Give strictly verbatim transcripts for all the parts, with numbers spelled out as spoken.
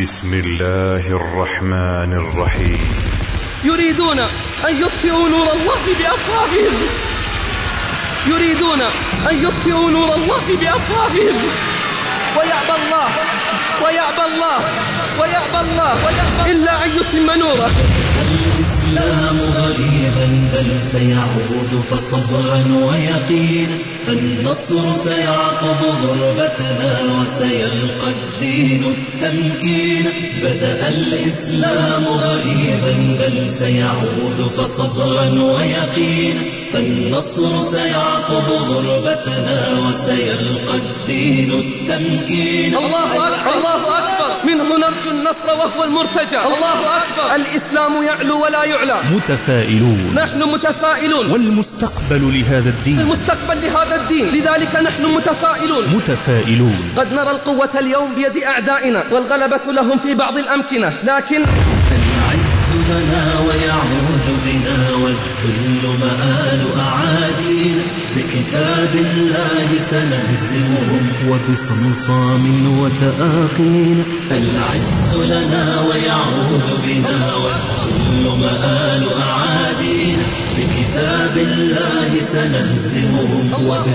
بسم الله الرحمن الرحيم. يريدون أن يطفئوا نور الله بأفواههم يريدون أن يطفئوا نور الله بأفواههم ويأبى الله ويأبى الله ويأبى الله إلا أن يتم نوره. الإسلام غريبا بل سيعود فصبرا ويقينا، فالنصر سيعقب ضربتنا وسيلقى الدين التمكين. بدأ الإسلام غريبا بل سيعود فصبرا ويقينا، فالنصر سيعقب ضربتنا وسيلقى الدين التمكين. الله أكبر الله أكبر، منه نرجو النصر وهو المرتجى. الله أكبر، الإسلام يعلو ولا يعلى. متفائلون، نحن متفائلون، والمستقبل لهذا الدين، المستقبل لهذا الدين، لذلك نحن متفائلون. متفائلون. قد نرى القوة اليوم بيد أعدائنا والغلبة لهم في بعض الأمكنة، لكن العز لنا ويعود بنا والذل مآل أعادينا. بكتاب الله سنهزمهم وبصمصام وتآخينا. العز لنا ويعود بنا والذل مآل أعادينا. بكتاب الله سنهزمهم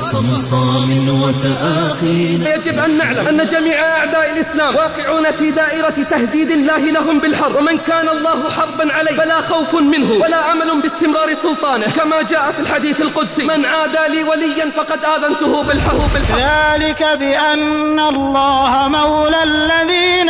وبصمصام وتآخينا. يجب أن نعلم أن جميع أعداء الإسلام واقعون في دائرة تهديد الله لهم بالحرب، ومن كان الله حربا عليه فلا خوف منه ولا أمل باستمرار سلطانه، كما جاء في الحديث القدسي: من عادى لي وليا فقد آذنته بالحرب. ذلك بأن الله مولى الذين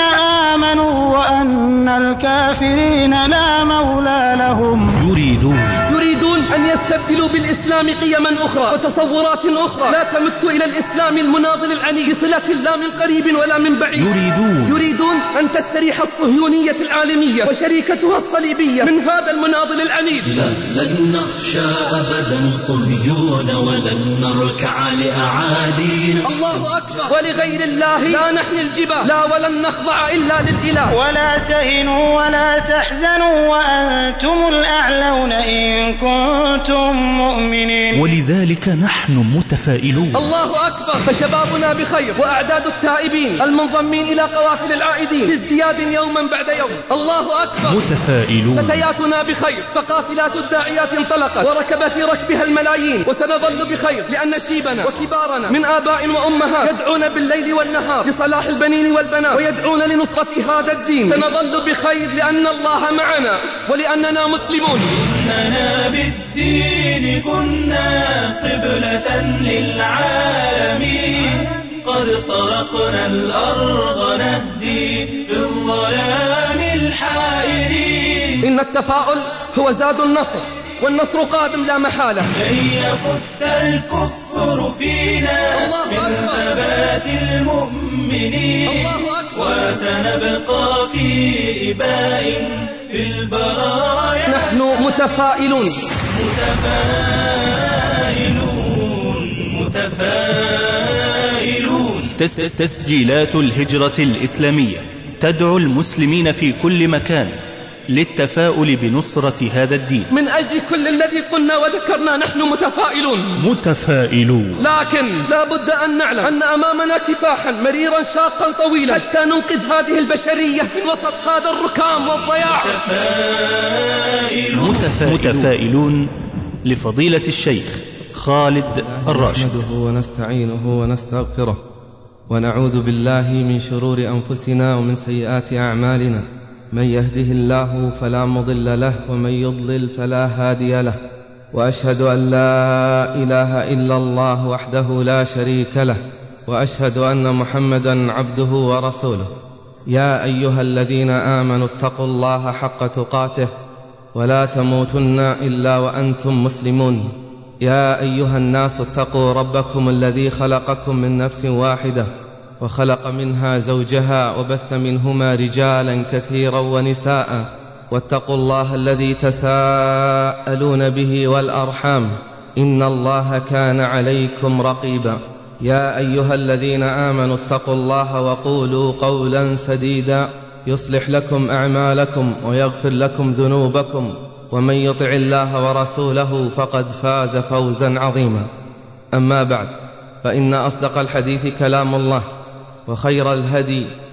آمنوا وأن الكافرين لا مولى لهم. يريدون يريدون أن يستبدلوا بالإسلام قيما أخرى وتصورات أخرى لا تمت إلى الإسلام المناضل العني بصلة لا من قريب ولا من بعيد. يريدون يريدون أن تستريح الصهيونية العالمية وشريكتها الصليبية من هذا المناضل العنيد. لا لن نخشى أبدا صهيون ولن نركع لأعادينا. الله أكبر، ولغير الله لا نحني الجبال، لا ولن نخضع إلا للإله. ولا تهنوا ولا تحزنوا وأنتم الأعلون إن كنتم مؤمنين. ولذلك نحن متفائلون. الله أكبر، فشبابنا بخير وأعداد التائبين المنضمين إلى قوافل العائدين في ازدياد يوما بعد يوم. الله أكبر، متفائلون. فتياتنا بخير فقافلات الداعيات انطلقت وركب في ركبها الملايين، وسنظل بخير لأن شيبنا وكبارنا من آباء وأمهات يدعون بالليل والنهار لصلاح البنين والبنات ويدعون لنصرة هذا الدين. سنظل بخير لأن الله معنا ولأننا مسلمون. إننا بالدين كنا قبلة للعالمين، قد طرقنا الأرض نهدي في الظلام الحائرين. إن التفاؤل هو زاد النصر، والنصر قادم لا محالة. لن يفت الكفر فينا من ثبات المؤمنين. الله أكبر، وسنبقى في إباء في البرايا. نحن متفائلون متفائلون متفائلون. تسجيلات الهجرة الإسلامية تدعو المسلمين في كل مكان للتفاؤل بنصرة هذا الدين. من أجل كل الذي قلنا وذكرنا نحن متفائلون متفائلون. لكن لا بد أن نعلم أن أمامنا كفاحا مريرا شاقا طويلا حتى ننقذ هذه البشرية من وسط هذا الركام والضياع. متفائلون. متفائلون. متفائلون لفضيلة الشيخ خالد الراشد. نحمده ونستعينه ونستغفره ونعوذ بالله من شرور أنفسنا ومن سيئات أعمالنا. من يهده الله فلا مضل له ومن يضلل فلا هادي له، وأشهد أن لا إله إلا الله وحده لا شريك له، وأشهد أن محمدا عبده ورسوله. يا أيها الذين آمنوا اتقوا الله حق تقاته ولا تموتن إلا وأنتم مسلمون. يا أيها الناس اتقوا ربكم الذي خلقكم من نفس واحدة وخلق منها زوجها وبث منهما رجالا كثيرا ونساء، واتقوا الله الذي تساءلون به والأرحام إن الله كان عليكم رقيبا. يا أيها الذين آمنوا اتقوا الله وقولوا قولا سديدا يصلح لكم أعمالكم ويغفر لكم ذنوبكم، ومن يطع الله ورسوله فقد فاز فوزا عظيما. أما بعد، فإن أصدق الحديث كلام الله، وخير الهدي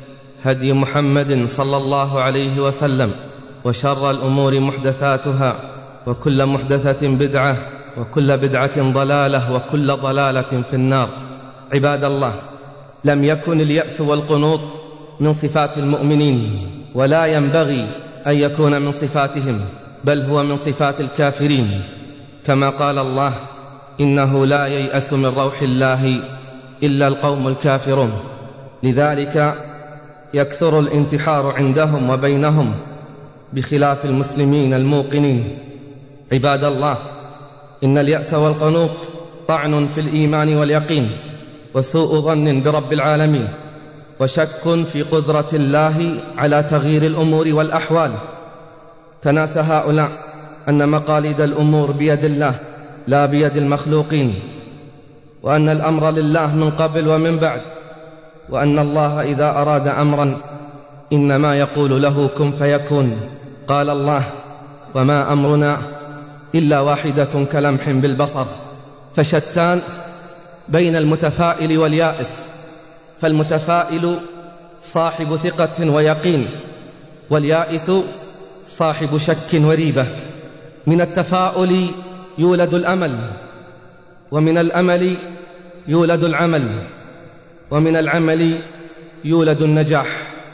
هدي محمد صلى الله عليه وسلم، وشر الأمور محدثاتها، وكل محدثة بدعة، وكل بدعة ضلالة، وكل ضلالة في النار. عباد الله، لم يكن اليأس والقنوط من صفات المؤمنين، ولا ينبغي أن يكون من صفاتهم، بل هو من صفات الكافرين، كما قال الله: إنه لا ييأس من روح الله إلا القوم الكافرون. لذلك يكثر الانتحار عندهم وبينهم، بخلاف المسلمين الموقنين. عباد الله، إن اليأس والقنوط طعن في الإيمان واليقين، وسوء ظن برب العالمين، وشك في قدرة الله على تغيير الأمور والأحوال. تناسى هؤلاء أن مقاليد الأمور بيد الله لا بيد المخلوقين، وأن الأمر لله من قبل ومن بعد، وأن الله إذا أراد أمرا إنما يقول له كن فيكون. قال الله: وما أمرنا إلا واحدة كلمح بالبصر. فشتان بين المتفائل واليائس، فالمتفائل صاحب ثقة ويقين، واليائس صاحب شك وريبة. من التفاؤل يولد الأمل، ومن الأمل يولد العمل، ومن العمل يولد النجاح.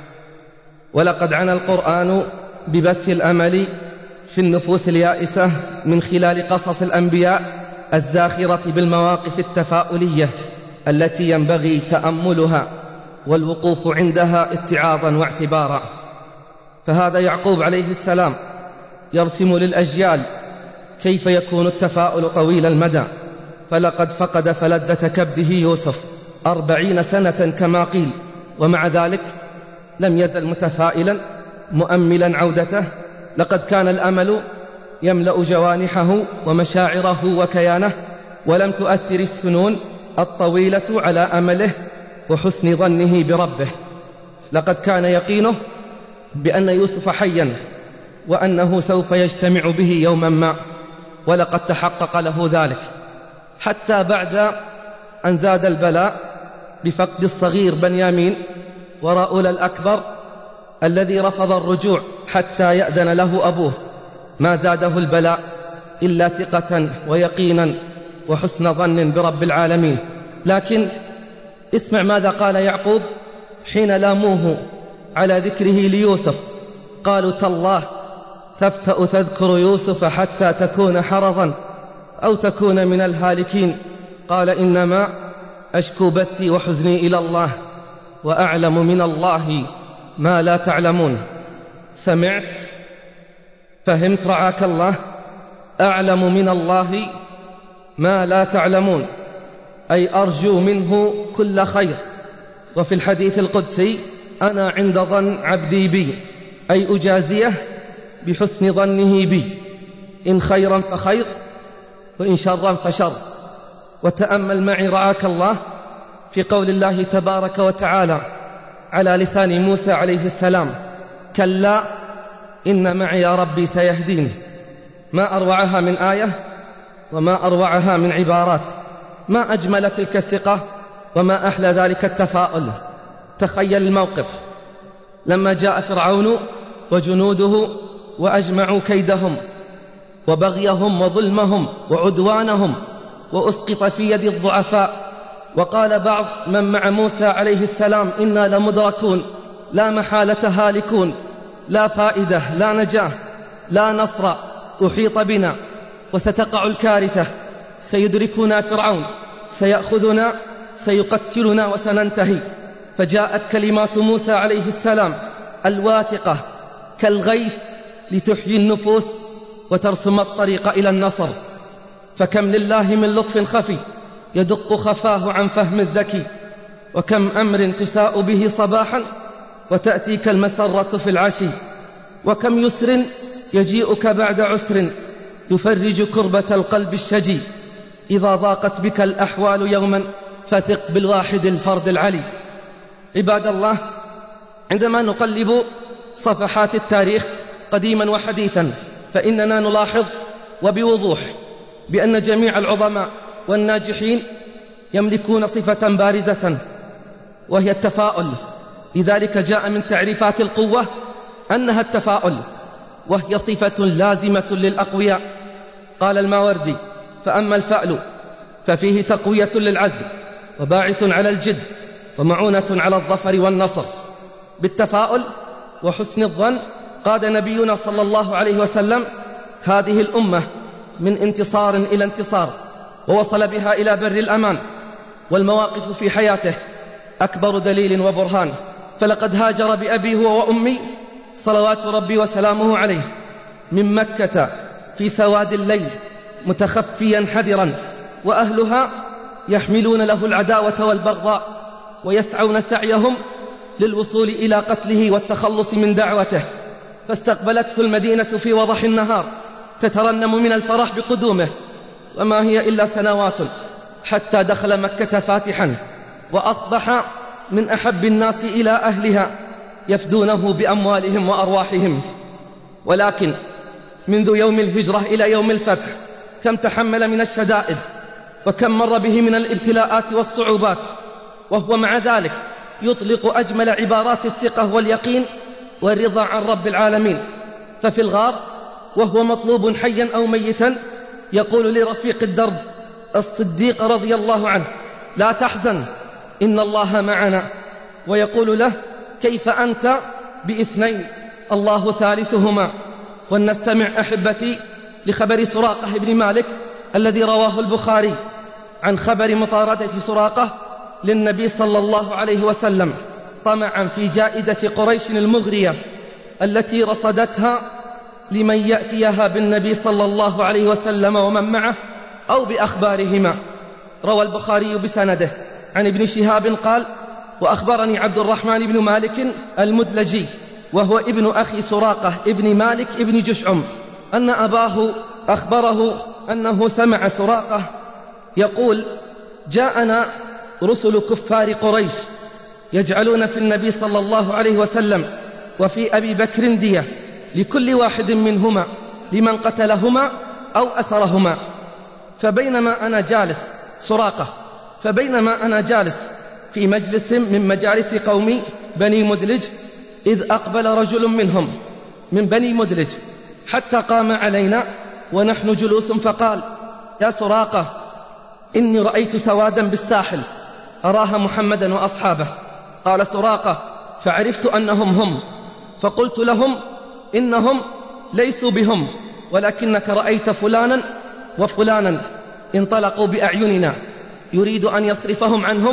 ولقد عنى القرآن ببث الأمل في النفوس اليائسة من خلال قصص الأنبياء الزاخرة بالمواقف التفاؤلية التي ينبغي تأملها والوقوف عندها اتعاظا واعتبارا. فهذا يعقوب عليه السلام يرسم للأجيال كيف يكون التفاؤل طويل المدى، فلقد فقد فلذة كبده يوسف أربعين سنة كما قيل، ومع ذلك لم يزل متفائلا مؤملا عودته. لقد كان الأمل يملأ جوانحه ومشاعره وكيانه، ولم تؤثر السنون الطويلة على أمله وحسن ظنه بربه. لقد كان يقينه بأن يوسف حيا، وأنه سوف يجتمع به يوما ما، ولقد تحقق له ذلك، حتى بعد أن زاد البلاء بفقد الصغير بنيامين ورؤول الأكبر الذي رفض الرجوع حتى يأذن له أبوه. ما زاده البلاء إلا ثقة ويقينا وحسن ظن برب العالمين. لكن اسمع ماذا قال يعقوب حين لاموه على ذكره ليوسف. قالوا: تالله تفتأ تذكر يوسف حتى تكون حرضا أو تكون من الهالكين. قال: إنما أشكو بثي وحزني إلى الله، وأعلم من الله ما لا تعلمون. سمعت؟ فهمت رعاك الله؟ أعلم من الله ما لا تعلمون، أي أرجو منه كل خير. وفي الحديث القدسي: أنا عند ظن عبدي بي، أي أجازيه بحسن ظنه بي، إن خيرا فخير، وإن شرا فشر. وتأمل معي رعاك الله في قول الله تبارك وتعالى على لسان موسى عليه السلام: كلا إن معي يا ربي سيهدين. ما أروعها من آية، وما أروعها من عبارات، ما أجمل تلك الثقة، وما أحلى ذلك التفاؤل. تخيل الموقف لما جاء فرعون وجنوده وأجمعوا كيدهم وبغيهم وظلمهم وعدوانهم، وأسقط في يد الضعفاء، وقال بعض من مع موسى عليه السلام: إنا لمدركون، لا محالة هالكون، لا فائدة، لا نجاة، لا نصر، أحيط بنا وستقع الكارثة، سيدركنا فرعون، سيأخذنا، سيقتلنا وسننتهي. فجاءت كلمات موسى عليه السلام الواثقة كالغيث لتحيي النفوس وترسم الطريق إلى النصر. فكم لله من لطف خفي يدق خفاه عن فهم الذكي، وكم أمر تساء به صباحا وتأتيك المسرة في العشي، وكم يسر يجيئك بعد عسر يفرج كربة القلب الشجي. إذا ضاقت بك الأحوال يوما فثق بالواحد الفرد العلي. عباد الله، عندما نقلب صفحات التاريخ قديما وحديثا، فإننا نلاحظ وبوضوح بأن جميع العظماء والناجحين يملكون صفة بارزة، وهي التفاؤل. لذلك جاء من تعريفات القوة أنها التفاؤل، وهي صفة لازمة للأقوياء. قال الماوردي: فأما الفأل ففيه تقوية للعزم وباعث على الجد ومعونة على الظفر والنصر. بالتفاؤل وحسن الظن قاد نبينا صلى الله عليه وسلم هذه الأمة من انتصار إلى انتصار، ووصل بها إلى بر الأمان. والمواقف في حياته أكبر دليل وبرهان، فلقد هاجر بأبي هو وأمي صلوات ربي وسلامه عليه من مكة في سواد الليل متخفيا حذرا، وأهلها يحملون له العداوة والبغضاء ويسعون سعيهم للوصول إلى قتله والتخلص من دعوته. فاستقبلته المدينة في وضح النهار تترنم من الفرح بقدومه، وما هي إلا سنوات حتى دخل مكة فاتحا، وأصبح من أحب الناس إلى أهلها يفدونه بأموالهم وأرواحهم. ولكن منذ يوم الهجرة إلى يوم الفتح كم تحمل من الشدائد، وكم مر به من الابتلاءات والصعوبات، وهو مع ذلك يطلق أجمل عبارات الثقة واليقين والرضا عن رب العالمين. ففي الغار وهو مطلوب حيا أو ميتا يقول لرفيق الدرب الصديق رضي الله عنه: لا تحزن إن الله معنا. ويقول له: كيف أنت بإثنين الله ثالثهما. ولنستمع أحبتي لخبر سراقة بن مالك الذي رواه البخاري عن خبر مطاردة سراقة للنبي صلى الله عليه وسلم طمعا في جائزة قريش المغرية التي رصدتها لمن يأتيها بالنبي صلى الله عليه وسلم ومن معه أو بأخبارهما. روى البخاري بسنده عن ابن شهاب قال: وأخبرني عبد الرحمن بن مالك المدلجي وهو ابن أخي سراقة ابن مالك ابن جشعم أن أباه أخبره أنه سمع سراقة يقول: جاءنا رسل كفار قريش يجعلون في النبي صلى الله عليه وسلم وفي أبي بكر دية لكل واحد منهما لمن قتلهما أو أسرهما. فبينما أنا جالس سراقة فبينما أنا جالس في مجلس من مجالس قومي بني مدلج إذ أقبل رجل منهم من بني مدلج حتى قام علينا ونحن جلوس فقال: يا سراقة، إني رأيت سوادا بالساحل أراها محمدا وأصحابه. قال سراقة: فعرفت أنهم هم، فقلت لهم: إنهم ليسوا بهم، ولكنك رأيت فلانا وفلانا انطلقوا بأعيننا يريد أن يصرفهم عنهم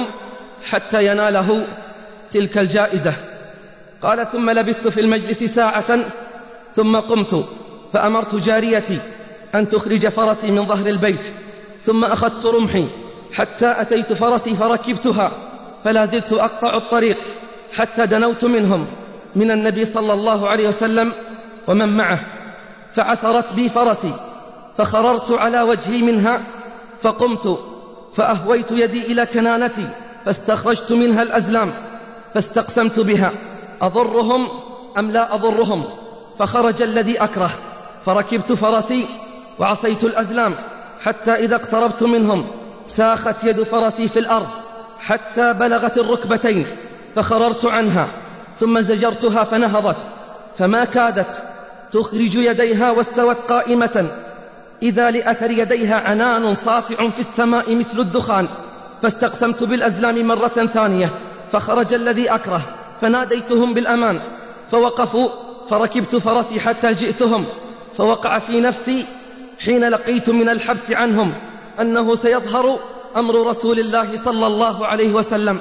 حتى يناله تلك الجائزة. قال: ثم لبثت في المجلس ساعة ثم قمت فأمرت جاريتي أن تخرج فرسي من ظهر البيت، ثم أخذت رمحي حتى أتيت فرسي فركبتها، فلا زلت أقطع الطريق حتى دنوت منهم من النبي صلى الله عليه وسلم ومن معه، فعثرت بي فرسي فخررت على وجهي منها، فقمت فأهويت يدي إلى كنانتي فاستخرجت منها الأزلام فاستقسمت بها أضرهم أم لا أضرهم، فخرج الذي أكره، فركبت فرسي وعصيت الأزلام حتى إذا اقتربت منهم ساخت يد فرسي في الأرض حتى بلغت الركبتين، فخررت عنها ثم زجرتها فنهضت، فما كادت تخرج يديها واستوت قائمة إذا لأثر يديها عنان ساطع في السماء مثل الدخان، فاستقسمت بالأزلام مرة ثانية، فخرج الذي أكره فناديتهم بالأمان، فوقفوا فركبت فرسي حتى جئتهم، فوقع في نفسي حين لقيت من الحبس عنهم أنه سيظهر أمر رسول الله صلى الله عليه وسلم،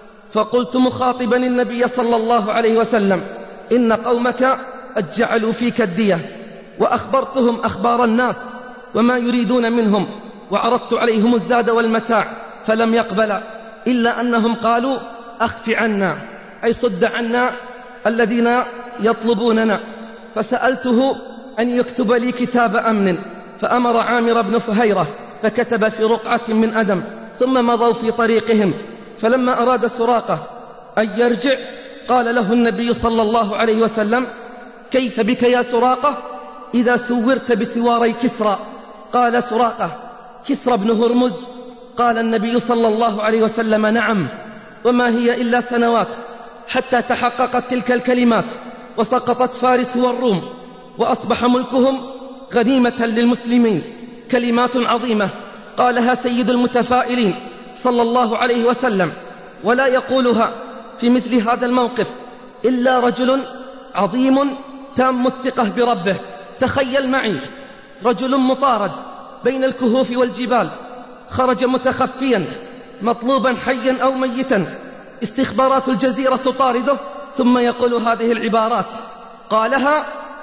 فقلت مخاطبا النبي صلى الله عليه وسلم: إن قومك قد جعلوا فيك الدية. وأخبرتهم أخبار الناس وما يريدون منهم، وعرضت عليهم الزاد والمتاع فلم يقبل، إلا أنهم قالوا: أخف عنا، أي صد عنا الذين يطلبوننا. فسألته أن يكتب لي كتاب أمن، فأمر عامر بن فهيرة فكتب في رقعة من أدم، ثم مضوا في طريقهم. فلما أراد سراقة أن يرجع قال له النبي صلى الله عليه وسلم: كيف بك يا سراقة إذا سورت بسواري كسرى؟ قال سراقة: كسرى بن هرمز؟ قال النبي صلى الله عليه وسلم: نعم، وما هي إلا سنوات حتى تحققت تلك الكلمات وسقطت فارس والروم وأصبح ملكهم غنيمة للمسلمين. كلمات عظيمة قالها سيد المتفائلين صلى الله عليه وسلم، ولا يقولها في مثل هذا الموقف إلا رجل عظيم تام الثقة بربه. تخيل معي رجل مطارد بين الكهوف والجبال، خرج متخفيا مطلوبا حيا أو ميتا، استخبارات الجزيرة تطارده، ثم يقول هذه العبارات. قالها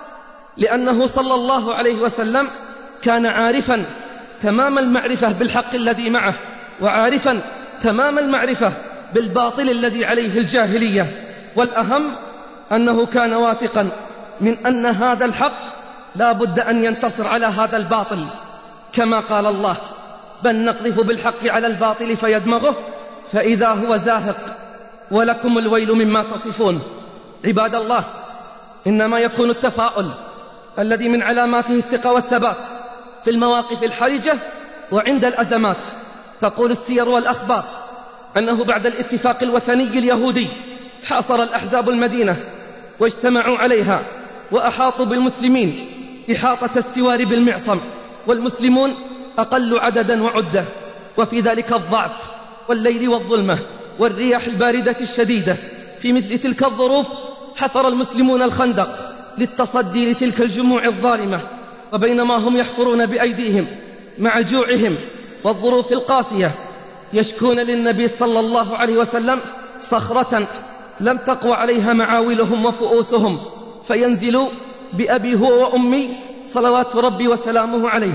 لأنه صلى الله عليه وسلم كان عارفا تمام المعرفة بالحق الذي معه، وعارفا تمام المعرفة بالباطل الذي عليه الجاهلية، والأهم أنه كان واثقا من أن هذا الحق لا بد أن ينتصر على هذا الباطل، كما قال الله: بل نقذف بالحق على الباطل فيدمغه فإذا هو زاهق ولكم الويل مما تصفون. عباد الله، إنما يكون التفاؤل الذي من علاماته الثقة والثبات في المواقف الحرجة وعند الأزمات. تقول السير والأخبار أنه بعد الاتفاق الوثني اليهودي حاصر الأحزاب المدينة واجتمعوا عليها وأحاطوا بالمسلمين إحاطة السوار بالمعصم، والمسلمون أقل عددا وعدة، وفي ذلك الضعف والليل والظلمة والرياح الباردة الشديدة. في مثل تلك الظروف حفر المسلمون الخندق للتصدي لتلك الجموع الظالمة، وبينما هم يحفرون بأيديهم مع جوعهم والظروف القاسية يشكون للنبي صلى الله عليه وسلم صخرة لم تقوى عليها معاولهم وفؤوسهم، فينزل بأبي هو وأمي صلوات ربي وسلامه عليه،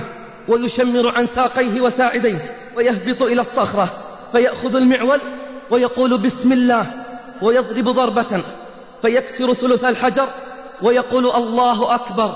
ويشمر عن ساقيه وساعديه ويهبط إلى الصخرة فيأخذ المعول ويقول بسم الله، ويضرب ضربة فيكسر ثلث الحجر ويقول الله أكبر،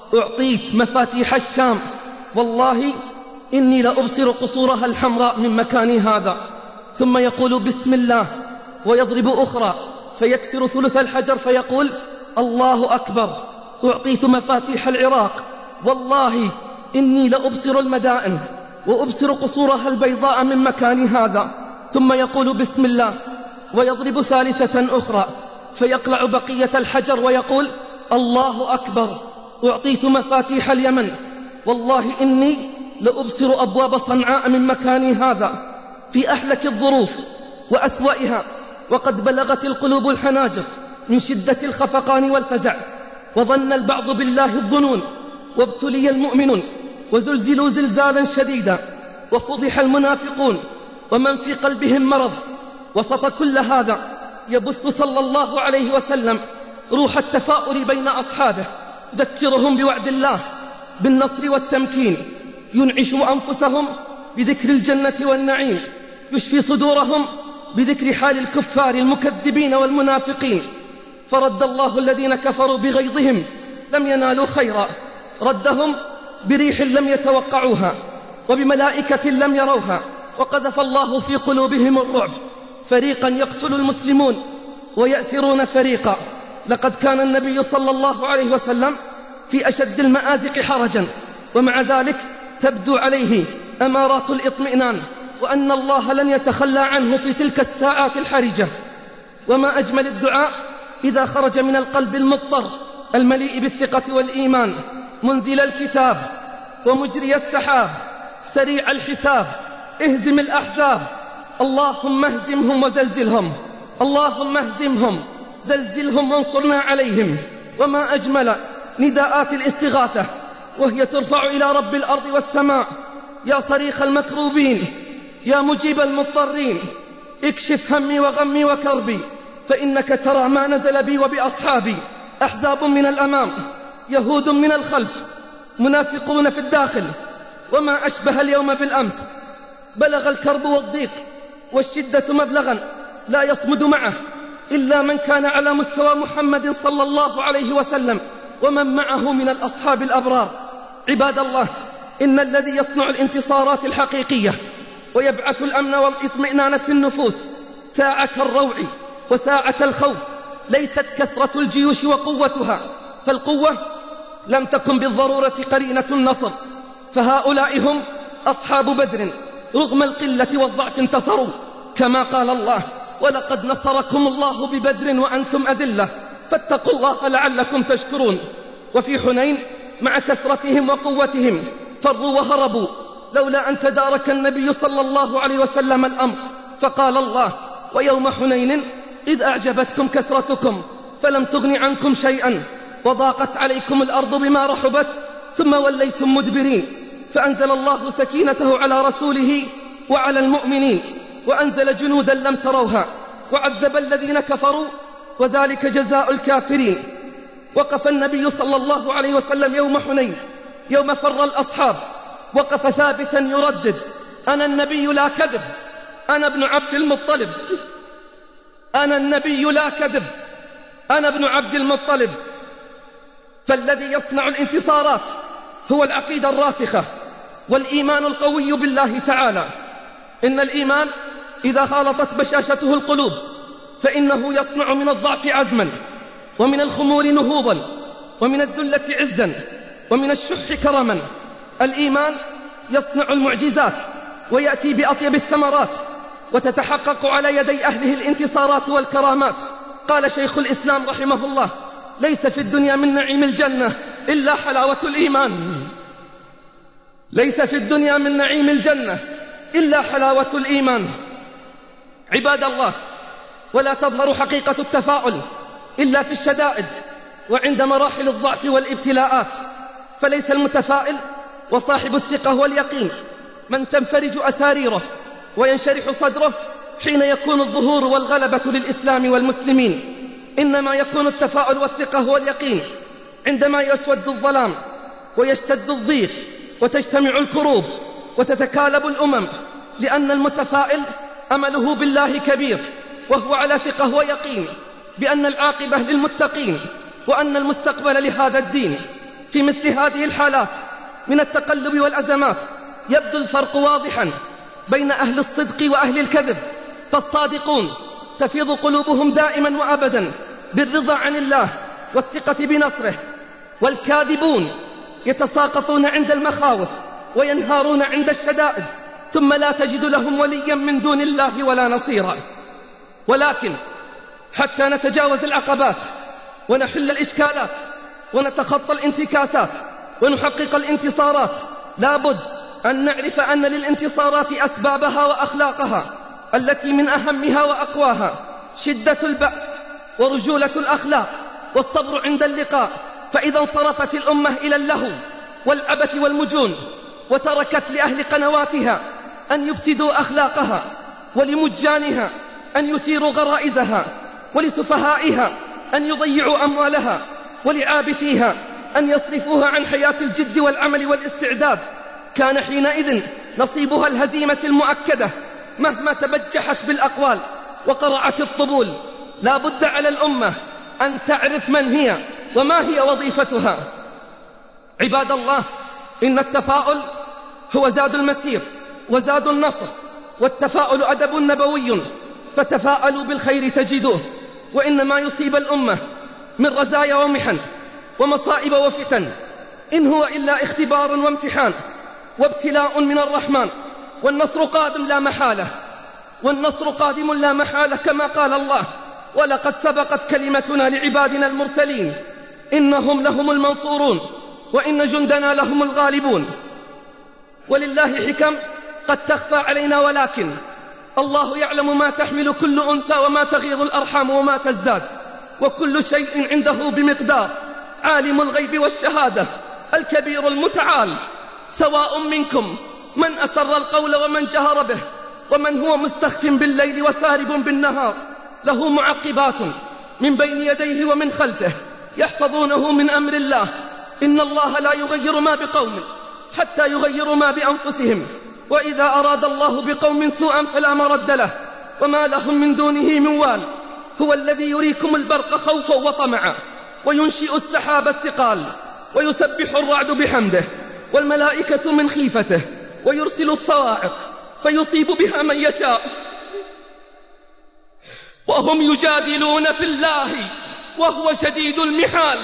أعطيت مفاتيح الشام، والله إني لأبصر قصورها الحمراء من مكاني هذا. ثم يقول بسم الله ويضرب أخرى فيكسر ثلث الحجر فيقول الله أكبر، أعطيت مفاتيح العراق، والله إني لأبصر المدائن وأبصر قصورها البيضاء من مكاني هذا. ثم يقول بسم الله ويضرب ثالثة أخرى فيقلع بقية الحجر ويقول الله أكبر، أعطيت مفاتيح اليمن، والله إني لأبصر أبواب صنعاء من مكاني هذا. في أحلك الظروف وأسوأها، وقد بلغت القلوب الحناجر من شدة الخفقان والفزع، وظن البعض بالله الظنون، وابتلي المؤمنون وزلزلوا زلزالا شديدا، وفضح المنافقون ومن في قلبهم مرض. وسط كل هذا يبث صلى الله عليه وسلم روح التفاؤل بين أصحابه، يذكرهم بوعد الله بالنصر والتمكين، ينعش أنفسهم بذكر الجنة والنعيم، يشفي صدورهم بذكر حال الكفار المكذبين والمنافقين. فرد الله الذين كفروا بغيظهم لم ينالوا خيرا، ردهم بريح لم يتوقعوها وبملائكة لم يروها، وقذف الله في قلوبهم الرعب، فريقا يقتل المسلمون ويأسرون فريقا. لقد كان النبي صلى الله عليه وسلم في أشد المآزق حرجا، ومع ذلك تبدو عليه أمارات الإطمئنان، وأن الله لن يتخلى عنه في تلك الساعات الحرجة. وما أجمل الدعاء إذا خرج من القلب المضطر المليء بالثقة والإيمان: منزل الكتاب ومجري السحاب سريع الحساب اهزم الأحزاب، اللهم اهزمهم وزلزلهم، اللهم اهزمهم زلزلهم وانصرنا عليهم. وما أجمل نداءات الاستغاثة وهي ترفع إلى رب الأرض والسماء: يا صريخ المكروبين، يا مجيب المضطرين، اكشف همي وغمي وكربي، فإنك ترى ما نزل بي وبأصحابي، أحزاب من الأمام، يهود من الخلف، منافقون في الداخل، وما أشبه اليوم بالأمس. بلغ الكرب والضيق والشدة مبلغا لا يصمد معه إلا من كان على مستوى محمد صلى الله عليه وسلم ومن معه من الأصحاب الأبرار. عباد الله، إن الذي يصنع الانتصارات الحقيقية ويبعث الأمن والإطمئنان في النفوس ساعة الروع وساعة الخوف ليست كثرة الجيوش وقوتها، فالقوة لم تكن بالضرورة قرينة النصر، فهؤلاء هم أصحاب بدر رغم القلة والضعف انتصروا، كما قال الله: ولقد نصركم الله ببدر وأنتم أذلة فاتقوا الله لعلكم تشكرون. وفي حنين مع كثرتهم وقوتهم فروا وهربوا لولا أن تدارك النبي صلى الله عليه وسلم الأمر، فقال الله: ويوم حنين إذ أعجبتكم كثرتكم فلم تغن عنكم شيئا وضاقت عليكم الأرض بما رحبت ثم وليتم مدبرين، فأنزل الله سكينته على رسوله وعلى المؤمنين وأنزل جنودا لم تروها وعذب الذين كفروا وذلك جزاء الكافرين. وقف النبي صلى الله عليه وسلم يوم حنين يوم فر الأصحاب، وقف ثابتا يردد: أنا النبي لا كذب، أنا ابن عبد المطلب، أنا النبي لا كذب، أنا ابن عبد المطلب. فالذي يصنع الانتصارات هو العقيدة الراسخة والإيمان القوي بالله تعالى. إن الإيمان إذا خالطت بشاشته القلوب فإنه يصنع من الضعف عزما، ومن الخمول نهوضا، ومن الذلة عزا، ومن الشح كرما. الإيمان يصنع المعجزات ويأتي بأطيب الثمرات، وتتحقق على يدي أهله الانتصارات والكرامات. قال شيخ الإسلام رحمه الله: ليس في الدنيا من نعيم الجنة إلا حلاوة الإيمان. ليس في الدنيا من نعيم الجنة إلا حلاوة الإيمان. عباد الله، ولا تظهر حقيقة التفاؤل إلا في الشدائد وعند مراحل الضعف والابتلاءات. فليس المتفائل وصاحب الثقة واليقين من تنفرج أساريره وينشرح صدره حين يكون الظهور والغلبة للإسلام والمسلمين. إنما يكون التفاؤل والثقة واليقين عندما يسود الظلام ويشتد الضيق وتجتمع الكروب وتتكالب الأمم، لأن المتفائل أمله بالله كبير، وهو على ثقة ويقين بأن العاقبة للمتقين وأن المستقبل لهذا الدين. في مثل هذه الحالات من التقلب والأزمات يبدو الفرق واضحا بين أهل الصدق وأهل الكذب. فالصادقون تفيض قلوبهم دائما وأبدا بالرضا عن الله والثقة بنصره، والكاذبون يتساقطون عند المخاوف وينهارون عند الشدائد، ثم لا تجد لهم وليا من دون الله ولا نصيرا. ولكن حتى نتجاوز العقبات ونحل الإشكالات ونتخطى الانتكاسات ونحقق الانتصارات، لابد أن نعرف أن للانتصارات أسبابها وأخلاقها، التي من أهمها وأقواها شدة البأس ورجولة الأخلاق والصبر عند اللقاء. فإذا انصرفت الأمة إلى اللهو والعبث والمجون وتركت لأهل قنواتها أن يفسدوا أخلاقها، ولمجانها أن يثيروا غرائزها، ولسفهائها أن يضيعوا أموالها، ولعابثيها أن يصرفوها عن حياة الجد والعمل والاستعداد، كان حينئذ نصيبها الهزيمة المؤكدة مهما تبجحت بالأقوال وقرعت الطبول. لا بد على الأمة أن تعرف من هي وما هي وظيفتها. عباد الله، إن التفاؤل هو زاد المسير وزاد النصر، والتفاؤل أدب نبوي، فتفاءلوا بالخير تجدوه. وإنما يصيب الأمة من رزايا ومحن ومصائب وفتن إن هو إلا اختبار وامتحان وابتلاء من الرحمن، والنصر قادم لا محالة، والنصر قادم لا محالة كما قال الله: ولقد سبقت كلمتنا لعبادنا المرسلين إنهم لهم المنصورون وإن جندنا لهم الغالبون. ولله حكم قد تخفى علينا، ولكن الله يعلم ما تحمل كل أنثى وما تغيض الأرحام وما تزداد، وكل شيء عنده بمقدار. عالم الغيب والشهادة الكبير المتعال، سواء منكم من أسر القول ومن جهر به، ومن هو مستخف بالليل وسارب بالنهار، له معقبات من بين يديه ومن خلفه يحفظونه من أمر الله. إن الله لا يغير ما بقوم حتى يغيروا ما بأنفسهم، وإذا أراد الله بقوم سوءا فلا مرد له وما لهم من دونه من وال. هو الذي يريكم البرق خوفا وطمعا وينشئ السحاب الثقال، ويسبح الرعد بحمده والملائكة من خيفته، ويرسل الصواعق فيصيب بها من يشاء، وهم يجادلون في الله وهو شديد المحال.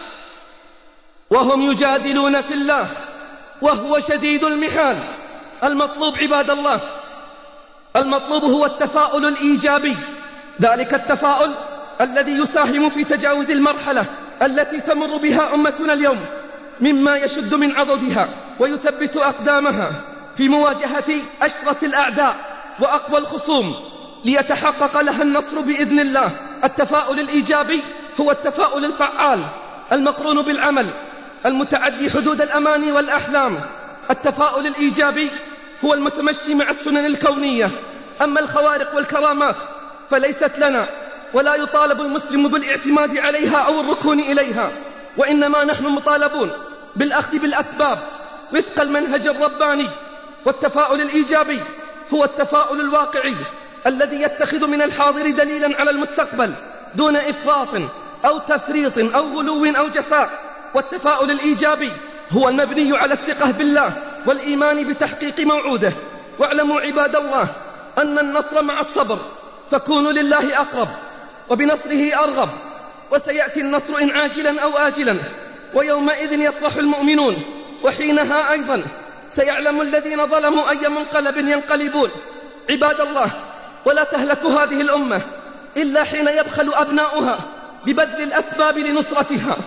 وهم يجادلون في الله وهو شديد المحال. المطلوب عباد الله، المطلوب هو التفاؤل الإيجابي ذلك التفاؤل الذي يساهم في تجاوز المرحلة التي تمر بها أمتنا اليوم مما يشد من عضدها ويثبت أقدامها في مواجهة أشرس الأعداء وأقوى الخصوم ليتحقق لها النصر بإذن الله. التفاؤل الإيجابي هو التفاؤل الفعال المقرون بالعمل المتعدي حدود الأماني والأحلام. التفاؤل الإيجابي هو المتمشي مع السنن الكونية. أما الخوارق والكرامات فليست لنا، ولا يطالب المسلم بالاعتماد عليها أو الركون إليها، وإنما نحن مطالبون بالأخذ بالأسباب وفق المنهج الرباني. والتفاؤل الإيجابي هو التفاؤل الواقعي الذي يتخذ من الحاضر دليلا على المستقبل دون إفراط أو تفريط أو غلو أو جفاء. والتفاؤل الإيجابي هو المبني على الثقة بالله والإيمان بتحقيق موعوده. واعلموا عباد الله أن النصر مع الصبر، فكونوا لله أقرب وبنصره أرغب، وسيأتي النصر إن عاجلا أو آجلا، ويومئذ يفرح المؤمنون، وحينها أيضا سيعلم الذين ظلموا أي منقلب ينقلبون. عباد الله، ولا تهلك هذه الأمة إلا حين يبخل أبناؤها ببذل الأسباب لنصرتها،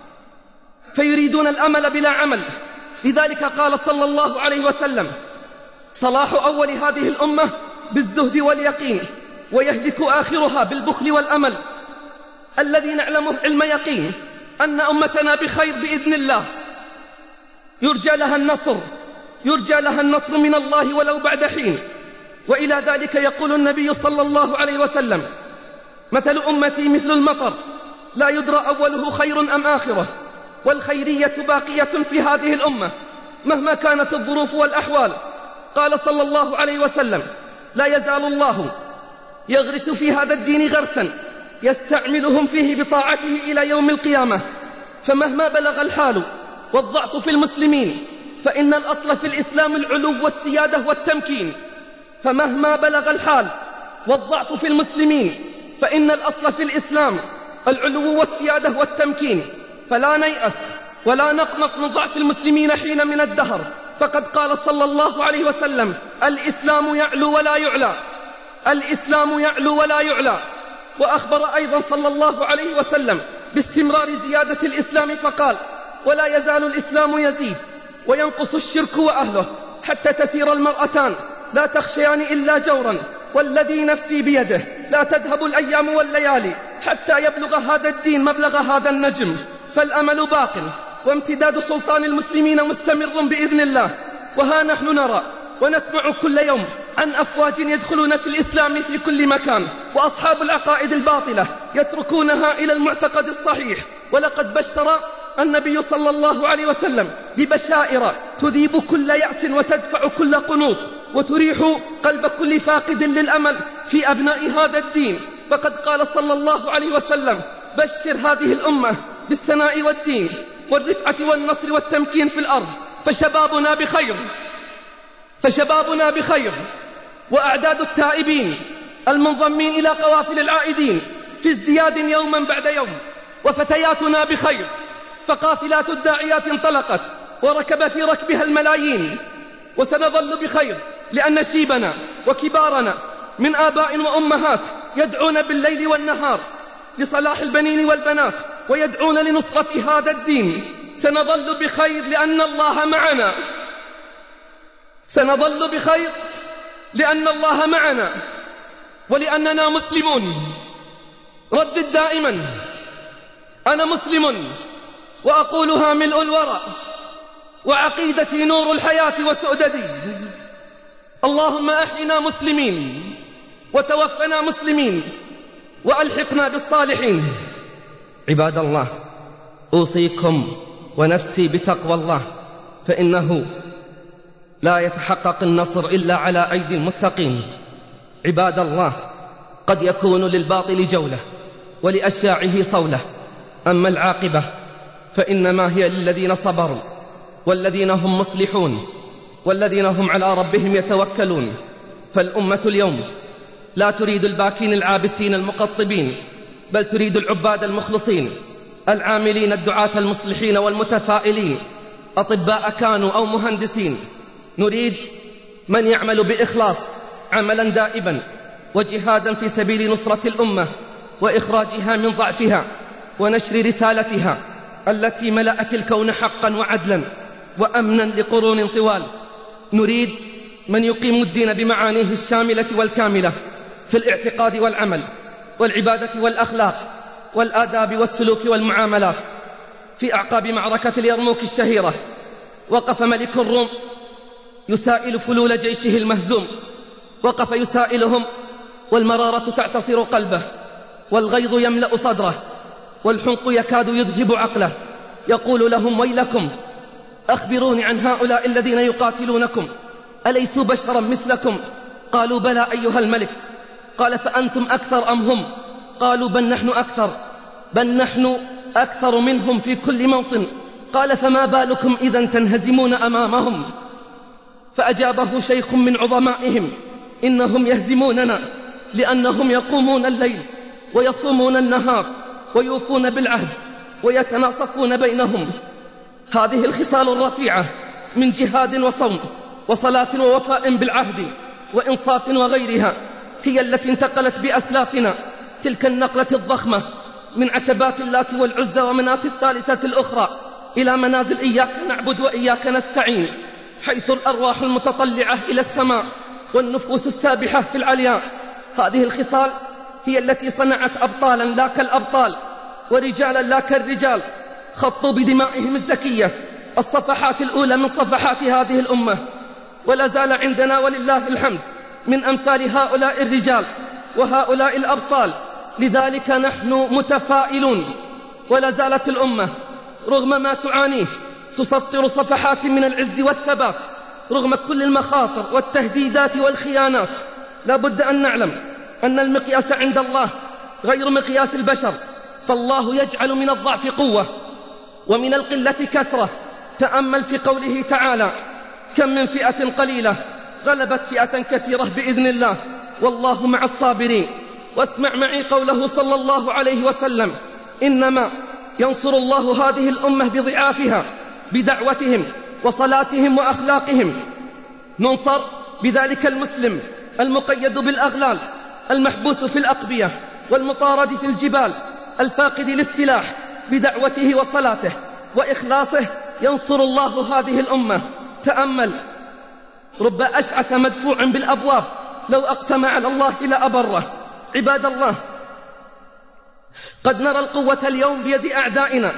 فيريدون الأمل بلا عمل. لذلك قال صلى الله عليه وسلم: صلاح أول هذه الأمة بالزهد واليقين، ويهلك آخرها بالبخل والأمل. الذي نعلمه علم يقين أن أمتنا بخير بإذن الله، يرجى لها النصر، يرجى لها النصر من الله ولو بعد حين. وإلى ذلك يقول النبي صلى الله عليه وسلم: مثل أمتي مثل المطر، لا يدرى أوله خير أم آخره، والخيرية باقية في هذه الأمة مهما كانت الظروف والأحوال. قال صلى الله عليه وسلم: لا يزال الله يغرس في هذا الدين غرسا يستعملهم فيه بطاعته إلى يوم القيامة. فمهما بلغ الحال والضعف في المسلمين فإن الأصل في الإسلام العلو والسيادة والتمكين. فمهما بلغ الحال والضعف في المسلمين فإن الأصل في الإسلام العلو والسيادة والتمكين. فلا نيأس ولا نقنط من ضعف المسلمين حين من الدهر، فقد قال صلى الله عليه وسلم: الإسلام يعلو ولا يعلى، الإسلام يعلو ولا يعلى. وأخبر أيضا صلى الله عليه وسلم باستمرار زيادة الإسلام فقال: ولا يزال الإسلام يزيد وينقص الشرك وأهله حتى تسير المرأتان لا تخشيان إلا جورا، والذي نفسي بيده لا تذهب الأيام والليالي حتى يبلغ هذا الدين مبلغ هذا النجم. فالأمل باق وامتداد سلطان المسلمين مستمر بإذن الله. وها نحن نرى ونسمع كل يوم عن أفواج يدخلون في الإسلام في كل مكان، وأصحاب العقائد الباطلة يتركونها إلى المعتقد الصحيح. ولقد بشر النبي صلى الله عليه وسلم ببشائر تذيب كل يأس وتدفع كل قنوط وتريح قلب كل فاقد للأمل في أبناء هذا الدين. فقد قال صلى الله عليه وسلم: بشر هذه الأمة بالسناء والدين والرفعة والنصر والتمكين في الأرض، فشبابنا بخير، فشبابنا بخير، وأعداد التائبين المنضمين إلى قوافل العائدين في ازدياد يوما بعد يوم، وفتياتنا بخير، فقافلات الداعيات انطلقت وركب في ركبها الملايين. وسنظل بخير لأن شيبنا وكبارنا من آباء وأمهات يدعون بالليل والنهار لصلاح البنين والبنات ويدعون لنصرة هذا الدين. سنظل بخير لأن الله معنا، سنظل بخير لأن الله معنا ولأننا مسلمون. ردد دائما: أنا مسلم، وأقولها ملء الورى، وعقيدتي نور الحياة وسؤددي. اللهم أحينا مسلمين وتوفنا مسلمين وألحقنا بالصالحين. عباد الله، أوصيكم ونفسي بتقوى الله، فإنه لا يتحقق النصر إلا على أيدي المتقين. عباد الله، قد يكون للباطل جولة ولأشياعه صولة، أما العاقبة فإنما هي للذين صبروا والذين هم مصلحون والذين هم على ربهم يتوكلون. فالأمة اليوم لا تريد الباكين العابسين المقطبين، بل تريد العباد المخلصين العاملين الدعاة المصلحين والمتفائلين، أطباء كانوا أو مهندسين. نريد من يعمل بإخلاص عملا دائبا وجهادا في سبيل نصرة الأمة وإخراجها من ضعفها ونشر رسالتها التي ملأت الكون حقا وعدلا وأمنا لقرون طوال. نريد من يقيم الدين بمعانيه الشاملة والكاملة في الاعتقاد والعمل والعبادة والأخلاق والآداب والسلوك والمعاملات. في أعقاب معركة اليرموك الشهيرة وقف ملك الروم يسائل فلول جيشه المهزوم، وقف يسائلهم والمرارة تعتصر قلبه والغيظ يملأ صدره والحنق يكاد يذهب عقله. يقول لهم: ويلكم، أخبروني عن هؤلاء الذين يقاتلونكم، أليسوا بشرا مثلكم؟ قالوا: بلى أيها الملك. قال: فأنتم أكثر أم هم؟ قالوا: بل نحن أكثر، بل نحن أكثر منهم في كل موطن. قال: فما بالكم إذا تنهزمون أمامهم؟ فأجابه شيخ من عظمائهم: إنهم يهزموننا لأنهم يقومون الليل ويصومون النهار ويوفون بالعهد ويتناصفون بينهم. هذه الخصال الرفيعة من جهاد وصوم وصلاة ووفاء بالعهد وإنصاف وغيرها هي التي انتقلت بأسلافنا تلك النقلة الضخمة من عتبات اللات والعزى ومناة الثالثة الأخرى إلى منازل إياك نعبد وإياك نستعين، حيث الأرواح المتطلعة إلى السماء والنفوس السابحة في العلياء. هذه الخصال هي التي صنعت أبطالا لا كالأبطال ورجالا لا كالرجال، خطوا بدمائهم الزكية الصفحات الأولى من صفحات هذه الأمة. ولا زال عندنا ولله الحمد من أمثال هؤلاء الرجال وهؤلاء الأبطال، لذلك نحن متفائلون. ولا زالت الأمة رغم ما تعانيه تسطر صفحات من العز والثبات رغم كل المخاطر والتهديدات والخيانات. لا بد أن نعلم أن المقياس عند الله غير مقياس البشر، فالله يجعل من الضعف قوة ومن القلة كثرة. تأمل في قوله تعالى: كم من فئة قليلة غلبت فئة كثيرة بإذن الله والله مع الصابرين. واسمع معي قوله صلى الله عليه وسلم: إنما ينصر الله هذه الأمة بضعافها، بدعوتهم وصلاتهم وأخلاقهم. ننصر بذلك المسلم المقيد بالأغلال، المحبوس في الأقبية والمطارد في الجبال، الفاقد للسلاح، بدعوته وصلاته وإخلاصه ينصر الله هذه الأمة. تأمل: رب أشعث مدفوع بالأبواب لو أقسم على الله لأبره. عباد الله، قد نرى القوة اليوم بيد أعدائنا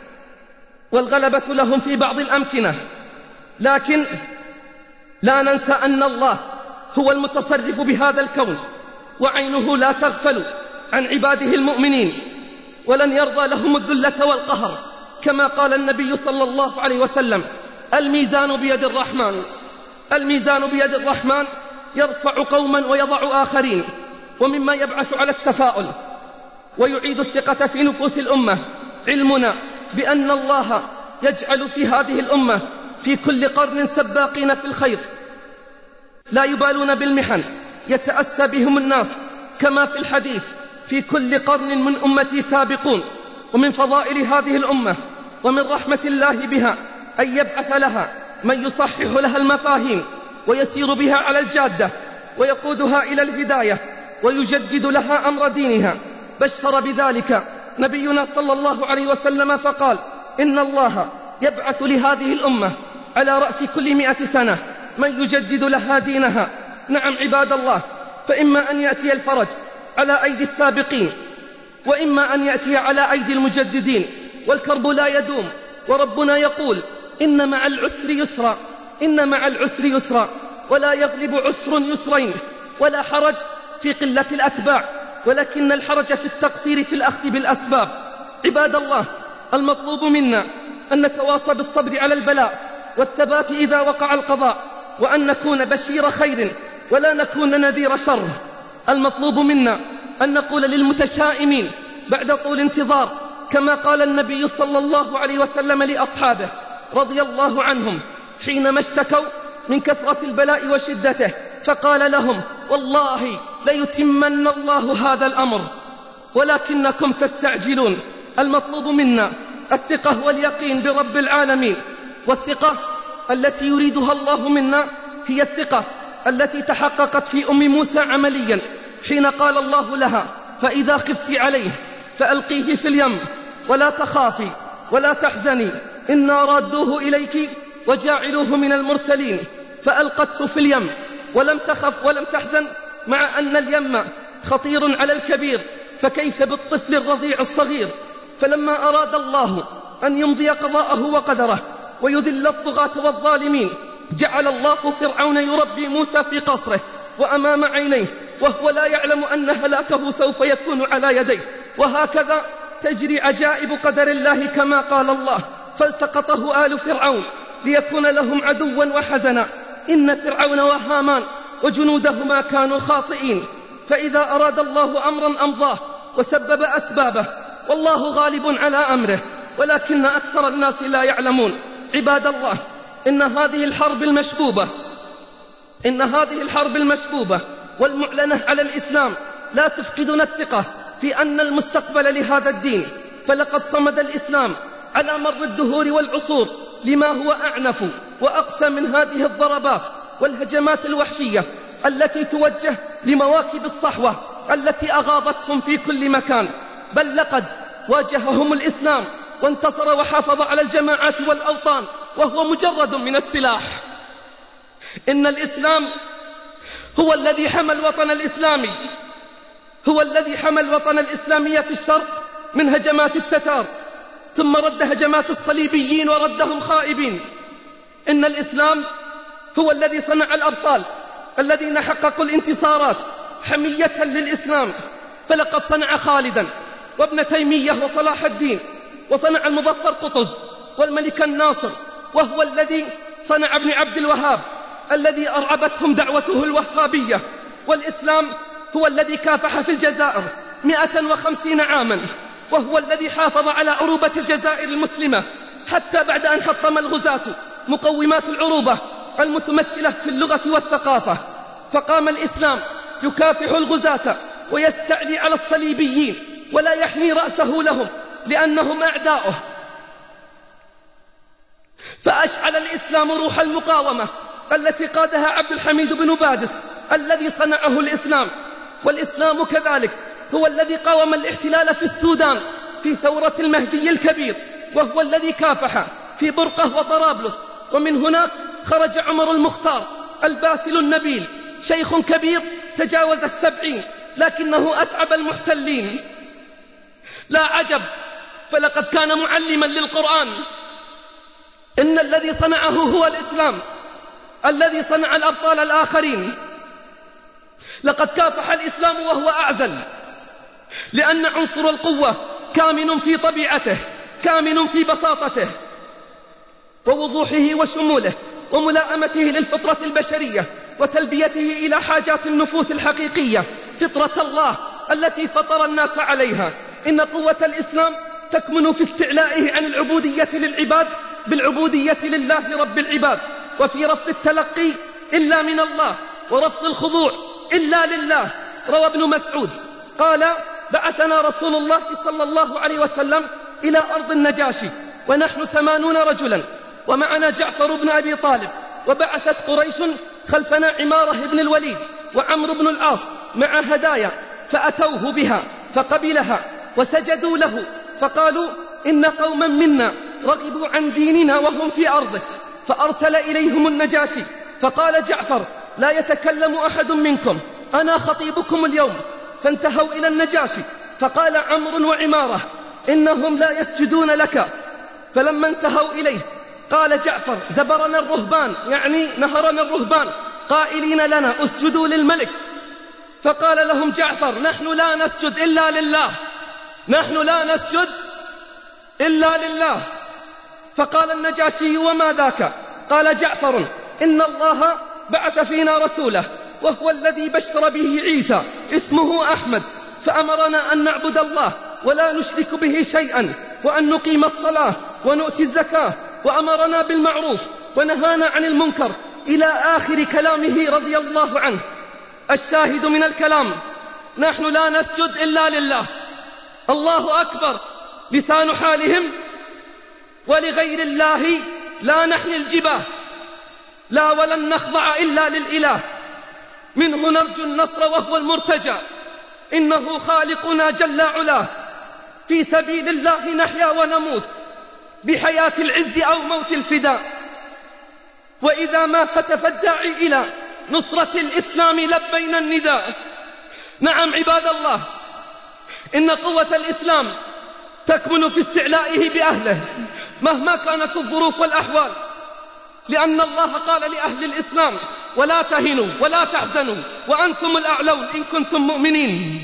والغلبة لهم في بعض الأمكنة، لكن لا ننسى أن الله هو المتصرف بهذا الكون، وعينه لا تغفل عن عباده المؤمنين، ولن يرضى لهم الذلة والقهر، كما قال النبي صلى الله عليه وسلم: الميزان بيد الرحمن، الميزان بيد الرحمن يرفع قوما ويضع آخرين. ومما يبعث على التفاؤل ويعيد الثقة في نفوس الأمة علمنا بأن الله يجعل في هذه الأمة في كل قرن سباقين في الخير لا يبالون بالمحن، يتأسى بهم الناس، كما في الحديث: في كل قرن من أمتي سابقون. ومن فضائل هذه الأمة ومن رحمة الله بها أن يبعث لها من يصحح لها المفاهيم ويسير بها على الجادة ويقودها إلى الهداية ويجدد لها أمر دينها. بشر بذلك نبينا صلى الله عليه وسلم فقال: إن الله يبعث لهذه الأمة على رأس كل مئة سنة من يجدد لها دينها. نعم عباد الله، فإما أن يأتي الفرج على أيدي السابقين، وإما أن يأتي على أيدي المجددين، والكرب لا يدوم. وربنا يقول: إن مع العسر يسرا، إن مع العسر يسرا، ولا يغلب عسر يسرين، ولا حرج في قلة الأتباع، ولكن الحرج في التقصير في الأخذ بالأسباب. عباد الله، المطلوب منا أن نتواصى بالصبر على البلاء والثبات إذا وقع القضاء، وأن نكون بشير خير ولا نكون نذير شر. المطلوب منا أن نقول للمتشائمين بعد طول انتظار كما قال النبي صلى الله عليه وسلم لأصحابه رضي الله عنهم حينما اشتكوا من كثرة البلاء وشدته، فقال لهم: والله ليتمن الله هذا الأمر ولكنكم تستعجلون. المطلوب منا الثقة واليقين برب العالمين، والثقة التي يريدها الله منا هي الثقة التي تحققت في أم موسى عمليا حين قال الله لها: فإذا خفت عليه فألقيه في اليم ولا تخافي ولا تحزني إنا رادوه إليك وجاعلوه من المرسلين. فألقته في اليم ولم تخف ولم تحزن، مع أن اليم خطير على الكبير، فكيف بالطفل الرضيع الصغير؟ فلما أراد الله أن يمضي قضاءه وقدره ويذل الطغاة والظالمين، جعل الله فرعون يربي موسى في قصره وأمام عينيه، وهو لا يعلم أن هلاكه سوف يكون على يديه. وهكذا تجري عجائب قدر الله كما قال الله: فالتقطه آل فرعون ليكون لهم عدوا وحزنا إن فرعون وهامان وجنودهما كانوا خاطئين. فإذا أراد الله أمرا أمضاه وسبب أسبابه، والله غالب على أمره، ولكن أكثر الناس لا يعلمون. عباد الله، إن هذه الحرب المشبوبة إن هذه الحرب المشبوبة والمعلنة على الإسلام لا تفقدنا الثقة في أن المستقبل لهذا الدين، فلقد صمد الإسلام على مر الدهور والعصور لما هو أعنف وأقسى من هذه الضربات والهجمات الوحشية التي توجه لمواكب الصحوة التي أغاضتهم في كل مكان. بل لقد واجههم الإسلام وانتصر وحافظ على الجماعات والأوطان وهو مجرد من السلاح. إن الإسلام هو الذي حمى الوطن الإسلامي هو الذي حمى الوطن الإسلامي في الشرق من هجمات التتار، ثم رد هجمات الصليبيين وردهم خائبين. إن الإسلام هو الذي صنع الأبطال الذين حققوا الانتصارات حمية للإسلام، فلقد صنع خالدا وابن تيمية وصلاح الدين، وصنع المظفر قطز والملك الناصر، وهو الذي صنع ابن عبد الوهاب الذي أرعبتهم دعوته الوهابية. والإسلام هو الذي كافح في الجزائر مئة وخمسين عاما، وهو الذي حافظ على عروبة الجزائر المسلمة حتى بعد أن حطم الغزاة مقومات العروبة المتمثلة في اللغة والثقافة. فقام الإسلام يكافح الغزاة ويستعلي على الصليبيين ولا يحني رأسه لهم لأنهم أعداؤه. فأشعل الإسلام روح المقاومة التي قادها عبد الحميد بن بادس الذي صنعه الإسلام. والإسلام كذلك هو الذي قاوم الاحتلال في السودان في ثورة المهدي الكبير، وهو الذي كافح في برقة وطرابلس. ومن هنا خرج عمر المختار الباسل النبيل، شيخ كبير تجاوز السبعين، لكنه أتعب المحتلين. لا عجب، فلقد كان معلما للقرآن. إن الذي صنعه هو الإسلام الذي صنع الأبطال الآخرين. لقد كافح الإسلام وهو أعزل، لأن عنصر القوة كامن في طبيعته، كامن في بساطته ووضوحه وشموله وملائمته للفطرة البشرية وتلبيته إلى حاجات النفوس الحقيقية، فطرة الله التي فطر الناس عليها. إن قوة الإسلام تكمن في استعلائه عن العبودية للعباد بالعبودية لله رب العباد، وفي رفض التلقي إلا من الله، ورفض الخضوع إلا لله. روى ابن مسعود قال: بعثنا رسول الله صلى الله عليه وسلم إلى أرض النجاشي ونحن ثمانون رجلا، ومعنا جعفر بن أبي طالب، وبعثت قريش خلفنا عمارة بن الوليد وعمرو بن العاص مع هدايا، فأتوه بها فقبلها وسجدوا له، فقالوا: إن قوما منا رغبوا عن ديننا وهم في أرضه. فأرسل إليهم النجاشي فقال جعفر: لا يتكلم أحد منكم، أنا خطيبكم اليوم. فانتهوا إلى النجاشي فقال عمرو وعمارة: إنهم لا يسجدون لك. فلما انتهوا إليه قال جعفر: زبرنا الرهبان، يعني نهرنا الرهبان، قائلين لنا اسجدوا للملك. فقال لهم جعفر: نحن لا نسجد إلا لله، نحن لا نسجد إلا لله. فقال النجاشي: وما ذاك؟ قال جعفر: إن الله بعث فينا رسوله، وهو الذي بشر به عيسى، اسمه أحمد، فأمرنا أن نعبد الله ولا نشرك به شيئا، وأن نقيم الصلاة ونؤتي الزكاة، وأمرنا بالمعروف ونهانا عن المنكر، إلى آخر كلامه رضي الله عنه. الشاهد من الكلام: نحن لا نسجد إلا لله. الله أكبر. لسان حالهم: ولغير الله لا نحني الجباه، لا ولن نخضع إلا للإله. منه نرجو النصر وهو المرتجى، إنه خالقنا جل علاه، في سبيل الله نحيا ونموت، بحياة العز أو موت الفداء. وإذا ما هتف الداعي إلى نصرة الإسلام لبينا النداء. نعم عباد الله، إن قوة الإسلام تكمن في استعلائه بأهله مهما كانت الظروف والأحوال، لأن الله قال لأهل الإسلام: ولا تهنوا ولا تحزنوا وأنتم الأعلون إن كنتم مؤمنين.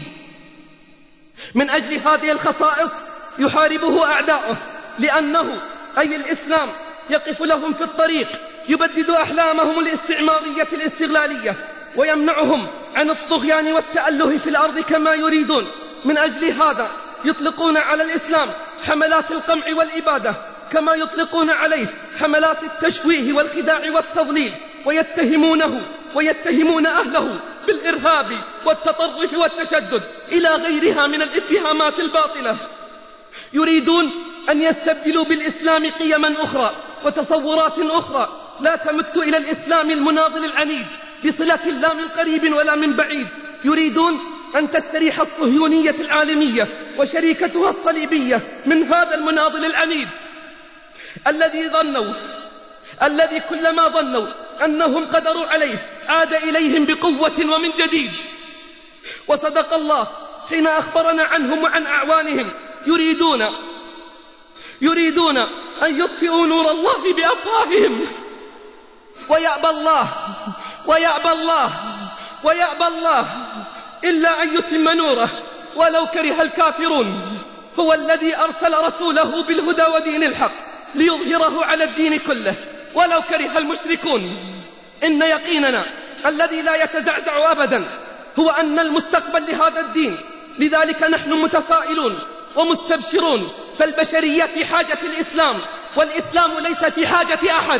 من أجل هذه الخصائص يحاربه أعداؤه، لأنه أي الإسلام يقف لهم في الطريق، يبدد أحلامهم الاستعمارية الاستغلالية، ويمنعهم عن الطغيان والتأله في الأرض كما يريدون. من أجل هذا يطلقون على الإسلام حملات القمع والإبادة، كما يطلقون عليه حملات التشويه والخداع والتضليل، ويتهمونه ويتهمون أهله بالإرهاب والتطرف والتشدد إلى غيرها من الاتهامات الباطلة. يريدون أن يستبدلوا بالإسلام قيما أخرى وتصورات أخرى لا تمت إلى الإسلام المناضل العنيد بصلة لا من قريب ولا من بعيد. يريدون أن تستريح الصهيونية العالمية وشريكتها الصليبية من هذا المناضل العنيد الذي ظنوا الذي كلما ظنوا أنهم قدروا عليه عاد إليهم بقوة ومن جديد. وصدق الله حين أخبرنا عنهم وعن أعوانهم. يريدون يريدون أن يطفئوا نور الله بأفواههم، ويأبى الله ويأبى الله ويأبى الله إلا أن يتم نوره ولو كره الكافرون. هو الذي أرسل رسوله بالهدى ودين الحق ليظهره على الدين كله ولو كره المشركون. إن يقيننا الذي لا يتزعزع أبدا هو أن المستقبل لهذا الدين، لذلك نحن متفائلون ومستبشرون. فالبشرية في حاجة الإسلام، والإسلام ليس في حاجة أحد.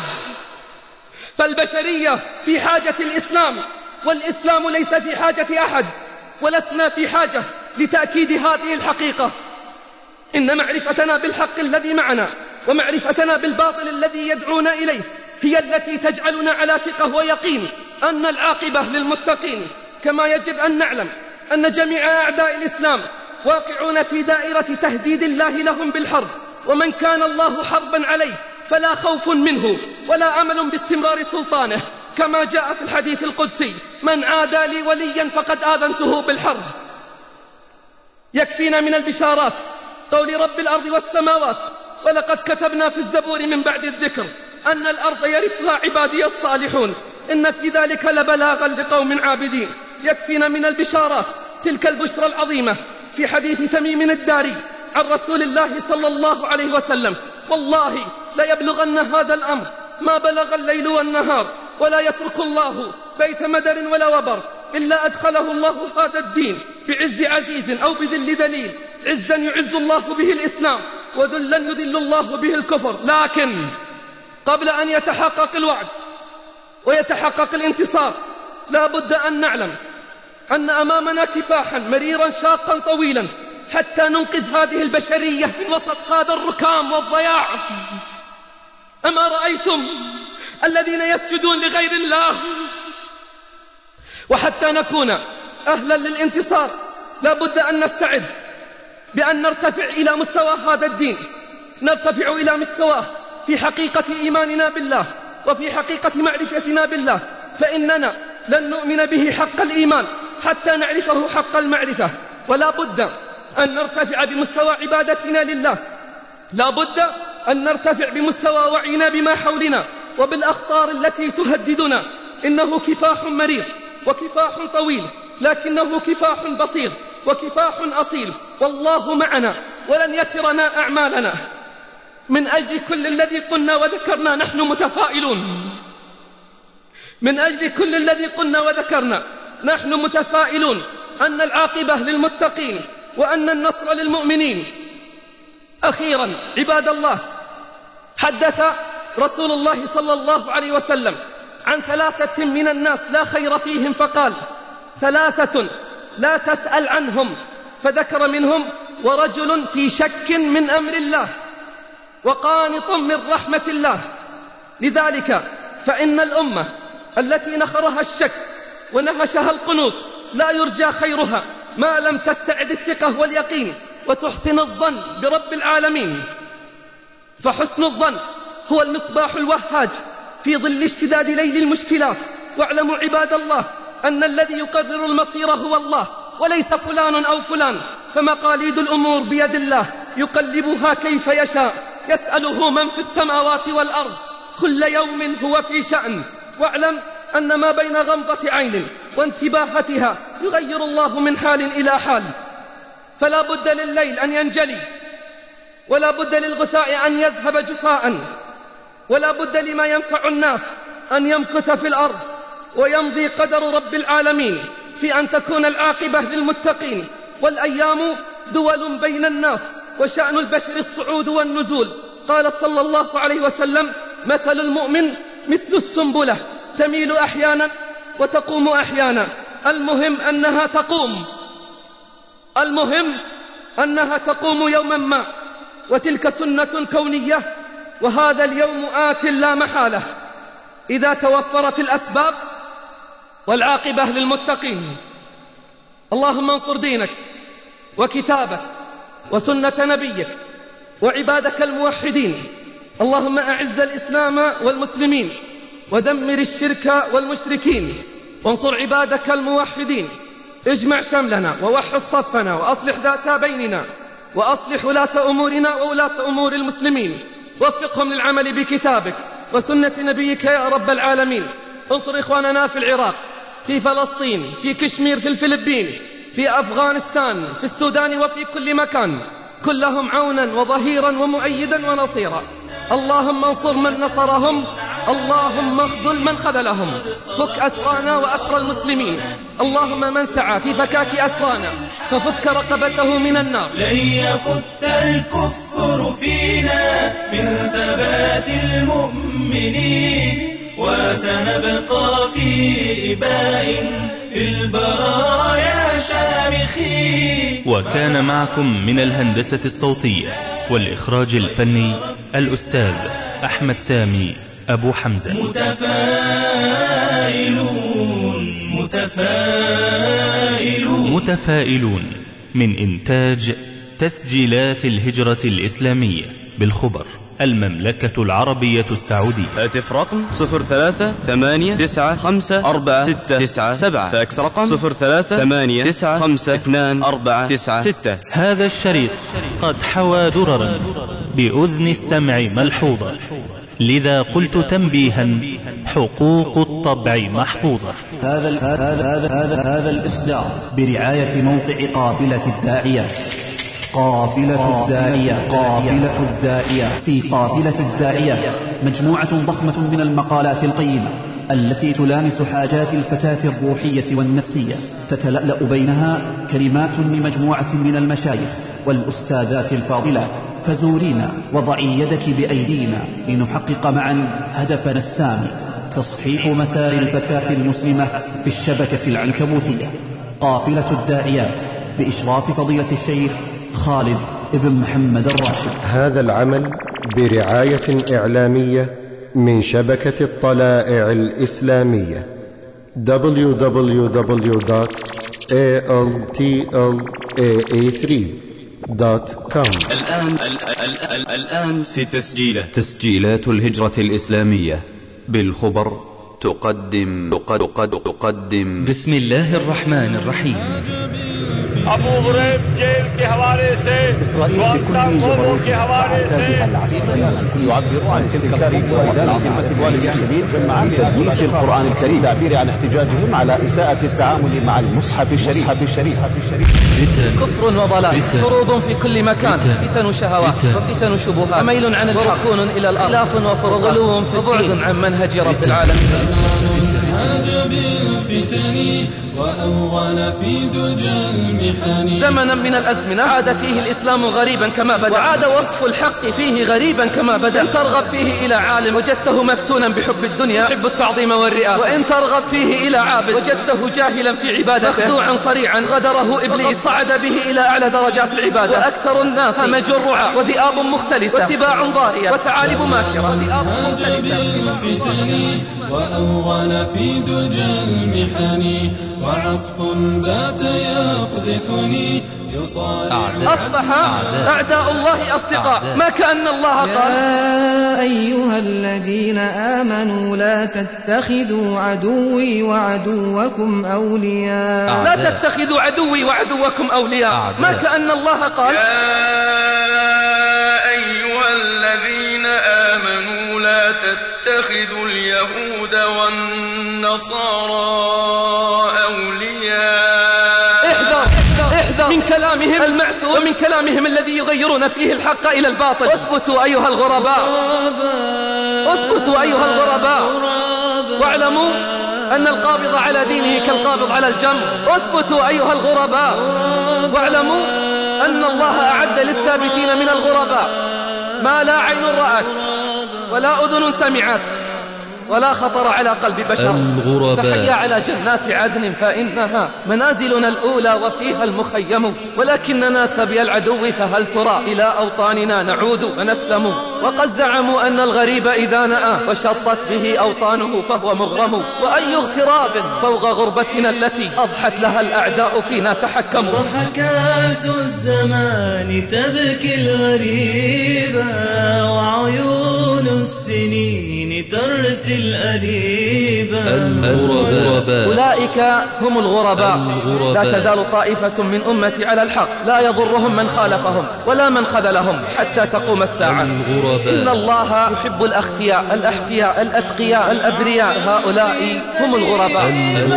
فالبشرية في حاجة الإسلام، والإسلام ليس في حاجة أحد. ولسنا في حاجة لتأكيد هذه الحقيقة. إن معرفتنا بالحق الذي معنا ومعرفتنا بالباطل الذي يدعون إليه هي التي تجعلنا على ثقة ويقين أن العاقبة للمتقين. كما يجب أن نعلم أن جميع أعداء الإسلام واقعون في دائرة تهديد الله لهم بالحرب، ومن كان الله حربا عليه فلا خوف منه ولا أمل باستمرار سلطانه، كما جاء في الحديث القدسي: من عادى لي وليا فقد آذنته بالحرب. يكفينا من البشارات قول رب الأرض والسماوات: ولقد كتبنا في الزبور من بعد الذكر أن الأرض يرثها عبادي الصالحون، إن في ذلك لبلاغا لقوم عابدين. يكفينا من البشارات تلك البشرى العظيمة في حديث تميم الداري عن رسول الله صلى الله عليه وسلم: والله لا يبلغن هذا الأمر ما بلغ الليل والنهار، ولا يترك الله بيت مدر ولا وبر إلا أدخله الله هذا الدين بعز عزيز أو بذل دليل. عزا يعز الله به الإسلام، وذلا يذل الله به الكفر. لكن قبل أن يتحقق الوعد ويتحقق الانتصار لا بد أن نعلم أن أمامنا كفاحا مريرا شاقا طويلا حتى ننقذ هذه البشرية من وسط هذا الركام والضياع. أما رأيتم الذين يسجدون لغير الله؟ وحتى نكون أهلا للانتصار لا بد أن نستعد بأن نرتفع إلى مستوى هذا الدين، نرتفع إلى مستواه في حقيقة إيماننا بالله وفي حقيقة معرفتنا بالله، فإننا لن نؤمن به حق الإيمان حتى نعرفه حق المعرفة. ولا بد أن نرتفع بمستوى عبادتنا لله، لا بد أن نرتفع بمستوى وعينا بما حولنا وبالأخطار التي تهددنا. إنه كفاح مرير وكفاح طويل، لكنه كفاح بصير وكفاح أصيل، والله معنا ولن يترنا أعمالنا. من أجل كل الذي قلنا وذكرنا نحن متفائلون، من أجل كل الذي قلنا وذكرنا نحن متفائلون أن العاقبة للمتقين وأن النصر للمؤمنين. أخيرا عباد الله، حدث رسول الله صلى الله عليه وسلم عن ثلاثة من الناس لا خير فيهم، فقال: ثلاثة لا تسأل عنهم، فذكر منهم: ورجل في شك من أمر الله، وقانط من رحمة الله. لذلك فإن الأمة التي نخرها الشك ونهشها القنوط لا يرجى خيرها ما لم تستعد الثقة واليقين وتحسن الظن برب العالمين. فحسن الظن هو المصباح الوهاج في ظل اشتداد ليل المشكلات. واعلموا عباد الله أن الذي يقرر المصير هو الله وليس فلان أو فلان، فمقاليد الأمور بيد الله يقلبها كيف يشاء، يسأله من في السماوات والأرض، كل يوم هو في شأن. واعلم أن ما بين غمضة عين وانتباهتها يغير الله من حال إلى حال. فلا بد لليل أن ينجلي، ولا بد للغثاء أن يذهب جفاء، ولا بد لما ينفع الناس أن يمكث في الأرض، ويمضي قدر رب العالمين في أن تكون العاقبة للمتقين. والأيام دول بين الناس، وشأن البشر الصعود والنزول. قال صلى الله عليه وسلم: مثل المؤمن مثل السنبلة تميل أحيانا وتقوم أحيانا. المهم أنها تقوم، المهم أنها تقوم يوما ما، وتلك سنة كونية، وهذا اليوم آت لا محالة إذا توفرت الأسباب، والعاقبة للمتقين. اللهم انصر دينك وكتابك وسنة نبيك وعبادك الموحدين. اللهم أعز الإسلام والمسلمين ودمر الشرك والمشركين، وانصر عبادك الموحدين. اجمع شملنا ووحد صفنا وأصلح ذات بيننا، وأصلح ولاة أمورنا وولاة أمور المسلمين، وفقهم للعمل بكتابك وسنة نبيك يا رب العالمين. انصر إخواننا في العراق، في فلسطين، في كشمير، في الفلبين، في أفغانستان، في السودان، وفي كل مكان. كن لهم عونا وظهيرا ومؤيدا ونصيرا. اللهم انصر من نصرهم، اللهم اخذل من خذلهم. فك أسرانا وأسر المسلمين. اللهم من سعى في فكاك أسرانا ففك رقبته من النار. لن يفت الكفر فينا من ثبات المؤمنين، وسنبقى في إباء في البرايا شامخين. وكان معكم من الهندسة الصوتية والإخراج الفني الأستاذ أحمد سامي أبو حمزة. متفائلون متفائلون متفائلون من إنتاج تسجيلات الهجرة الإسلامية بالخبر، المملكة العربية السعودية. هاتف رقم صفر ثلاثة ثمانية تسعة خمسة أربعة ستة تسعة سبعة. فاكس رقم صفر ثلاثة ثمانية تسعة خمسة اثنان أربعة تسعة ستة. هذا الشريط قد حوى دررا بأذن السمع ملحوظة، لذا قلت تنبيها: حقوق الطبع محفوظة. هذا هذا هذا هذا هذا الإصدار برعاية موقع قافلة الداعية. قافلة الداعية قافلة الداعية في قافلة الداعية مجموعة ضخمة من المقالات القيمة التي تلامس حاجات الفتاة الروحية والنفسية، تتلألأ بينها كلمات لمجموعة من المشايخ والأستاذات الفاضلات. فزورينا وضعي يدك بأيدينا لنحقق معا هدفنا السامي: تصحيح مسار الفتاة المسلمة في الشبكة العنكبوتية. قافلة الداعيات بإشراف فضيلة الشيخ خالد ابن محمد الراشد. هذا العمل برعاية إعلامية من شبكة الطلائع الإسلامية دبليو دبليو دبليو دوت إيه إل تي إل إيه إيه ثري دوت كوم. الآن الآن الآن في تسجيلات تسجيلات الهجرة الإسلامية بالخبر تقدم تقدم تقدم بسم الله الرحمن الرحيم. ابو غريب جيل के हवाले से ग्वांटानामो के हवाले से يعبر عن استنكار استقبال المسلمين في تدليس القرآن الكريم، تعبير عن احتجاجهم على إساءة التعامل مع المصحف الشريف. كفر وضلال، حروب في كل مكان، فتن شهوات وفتن شبهات، ميل عن الحق، ركون إلى الأرض، خلاف وغلو في الدين، عن منهج رب العالمين. بالفتن وأوغل في دجى المحن. زمنا من الأزمنة عاد فيه الإسلام غريبا كما بدأ، وعاد وصف الحق فيه غريبا كما بدأ. إن ترغب فيه إلى عالم وجدته مفتونا بحب الدنيا يحب التعظيم والرئاسة، وإن ترغب فيه إلى عابد وجدته جاهلا في عبادته مخدوعا صريعا غدره إبليس صعد به إلى أعلى درجات العبادة. وأكثر الناس همج رعى وذئاب مختلسة وسباع ضارية وثعالب ماكرة وذئاب مختلسة بالفتن وأوغل في في دجى المحن وعصف بات يقذفني يصارع. أصبح أعداء الله أصدقاء، ما كأن الله قال يا أيها الذين آمنوا لا تتخذوا عدوي وعدوكم أولياء. لا تتخذوا عدوي وعدوكم أولياء، ما كأن الله قال الذين آمنوا لا تتخذوا اليهود والنصارى أولياء. احذر احذر من كلامهم المعثور ومن كلامهم الذي يغيرون فيه الحق إلى الباطل. اثبتوا أيها الغرباء، اثبتوا أيها الغرباء، واعلموا أن القابض على دينه كالقابض على الجمر. اثبتوا أيها الغرباء، واعلموا أن الله أعد للثابتين من الغرباء ما لا عين رأت ولا أذن سمعت ولا خطر على قلب بشر. فحيا على جنات عدن فإنها منازلنا الأولى وفيها المخيم، ولكننا سبي العدو فهل ترى إلى أوطاننا نعود ونسلم. وقد زعموا أن الغريب إذا نأى وشطت به أوطانه فهو مغرم، وأي اغتراب فوق غربتنا التي أضحت لها الأعداء فينا تحكموا. ضحكات الزمان تبكي الغريبة وعيون السنين ترثي الأريبة. الغرباء أولئك هم الغرباء. لا تزال طائفة من أمتي على الحق لا يضرهم من خالفهم ولا من خذلهم حتى تقوم الساعة. إن الله يحب الأخفياء الأحفياء الأتقياء الأبرياء، هؤلاء هم الغرباء.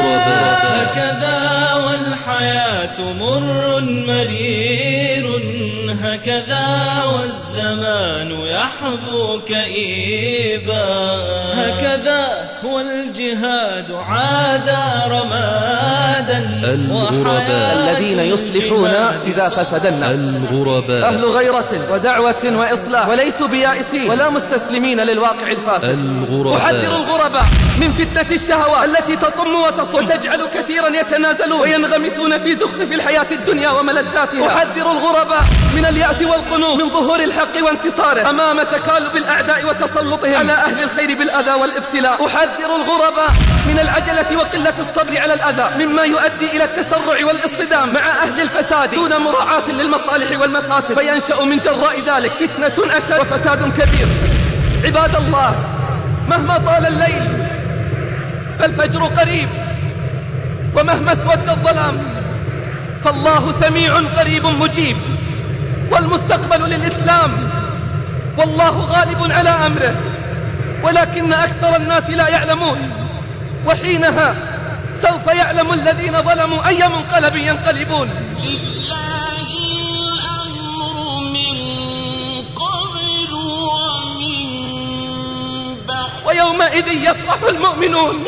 هكذا والحياة مر مرير، هكذا والزمان يحبو كئيبا، هكذا هو الجهاد عاد رمادا. الغرباء الذين يصلحون إذا فسد الناس. الغرباء أهل غيرة ودعوة وإصلاح وليسوا بيائسين ولا مستسلمين للواقع الفاسد. أحذر الغرباء من فتنة الشهوات التي تطم وتصم وتجعل كثيرا يتنازلون وينغمسون في زخرف الحياة الدنيا وملذاتها. أحذر الغرباء من اليأس والقنوط من ظهور الحق وانتصاره أمام تكالب الأعداء وتسلطهم على أهل الخير بالأذى والابتلاء. أحذر الغرباء من العجلة وقلة الصبر على الأذى مما يؤدي إلى التسرع والاصطدام مع أهل الفساد دون مراعاة للمصالح والمفاسد، فينشأ من جراء ذلك فتنة أشد وفساد كبير. عباد الله، مهما طال الليل فالفجر قريب، ومهما اسود الظلام فالله سميع قريب مجيب، والمستقبل للإسلام والله غالب على أمره، ولكن أكثر الناس لا يعلمون، وحينها سوف يعلم الذين ظلموا أي منقلب ينقلبون. لله الأمر من قبل ومن بعد، ويومئذ يفرح المؤمنون،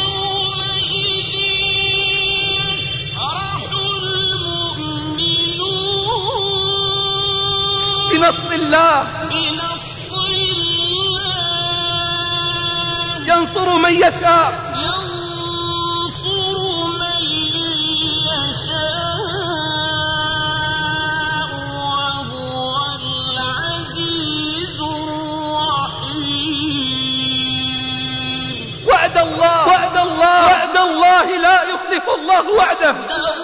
بنصر الله، بنصر الله ينصر من يشاء، ينصر من يشاء وهو العزيز الرحيم. وعد الله وعد الله وعد الله لا يخلف الله وعده.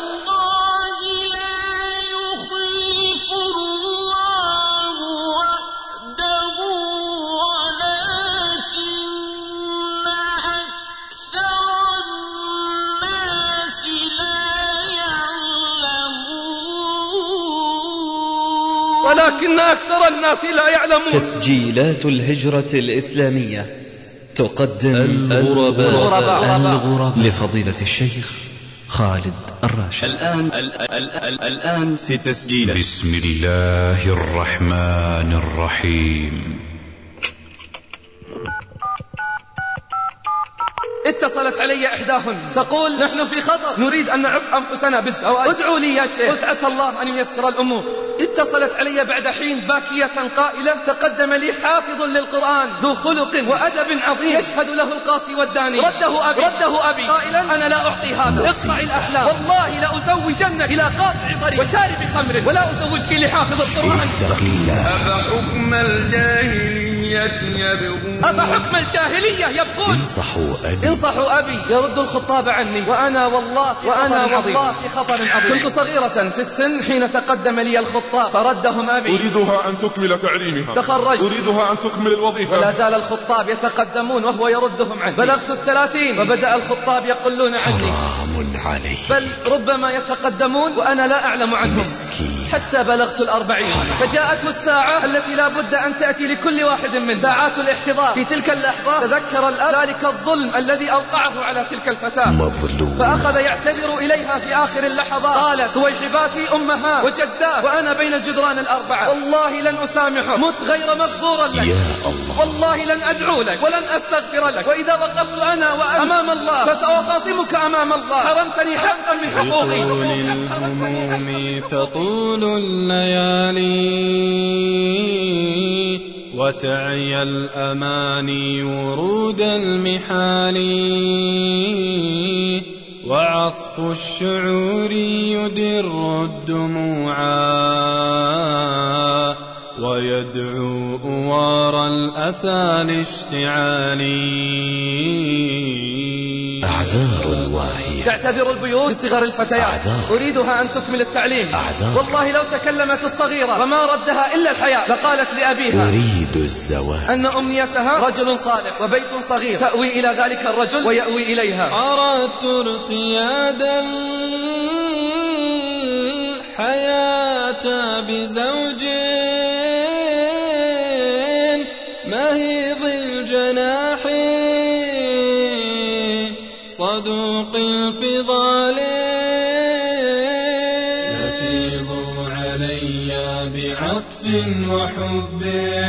ولكن أكثر الناس لا يعلمون. تسجيلات الهجرة الإسلامية تقدم الغرباء, الغرباء. الغرباء لفضيلة الشيخ خالد الراشد. الآن الآن الآن في تسجيل. بسم الله الرحمن الرحيم. اتصلت علي إحداهن تقول نحن في خطر، نريد أن نعف أنفسنا بالزواج، ادعوا لي يا شيخ، عسى الله أن ييسر الأمور. اتصلت علي بعد حين باكية قائلة تقدم لي حافظ للقرآن ذو خلق وأدب عظيم يشهد له القاصي والداني، رده أبي رده أبي قائلا أنا لا أعطي هذا، اقطع الأحلام، والله لأزوجنك إلى قاطع طريق وشارب خمر ولا أزوجك لحافظ القرآن. أفحكم الجاهلية الجاهلية يبغون أفحكم الجاهلية يبغون انصحوا أبي انصحوا أبي يرد الخطاب عني وأنا والله وأنا والله في خطر عظيم. كنت صغيرة في السن حين تقدم لي الخطاب فردهم أبي. أريدها أن تكمل تعليمها. تخرجت. أريدها أن تكمل الوظيفة. ولا زال الخطاب يتقدمون وهو يردهم عني. بلغت الثلاثين وبدأ الخطاب يقولون عني. حرام عليه. بل ربما يتقدمون وأنا لا أعلم عنهم. مسكين. حتى بلغت الأربعين فجاءته الساعة التي لا بد أن تأتي لكل واحد من ساعات الاحتضار. في تلك اللحظة تذكر الأب ذلك الظلم الذي أوقعه على تلك الفتاة مظلوم. فأخذ يعتذر إليها في آخر اللحظات. قال سويحباتي أمها وجدات وأنا بين الجدران الأربعة والله لن أسامحه مت غير مغفورا لك يا الله. والله لن أدعو لك ولن أستغفر لك وإذا وقفت أنا وأنت أمام الله فسأخاصمك أمام الله. حرمتني حقا من حقوقي. الهموم تطول الليالي وتعي الأماني ورود المحال وعصف الشعور يدر الدموعا ويدعو أوار الأسى لاشتعالي. أعذار واهية. تعتذر البيوت لصغر الفتيات. أعذار. أريدها أن تكمل التعليم. أعذار. والله لو تكلمت الصغيرة وما ردها إلا الحياء لقالت لأبيها أريد الزواج. أن أمنيتها رجل صالح وبيت صغير تأوي إلى ذلك الرجل ويأوي إليها. أردت ارتياد الحياة بزوج مهيض الجناح صدوق الفضال يفيض علي بعطف وحب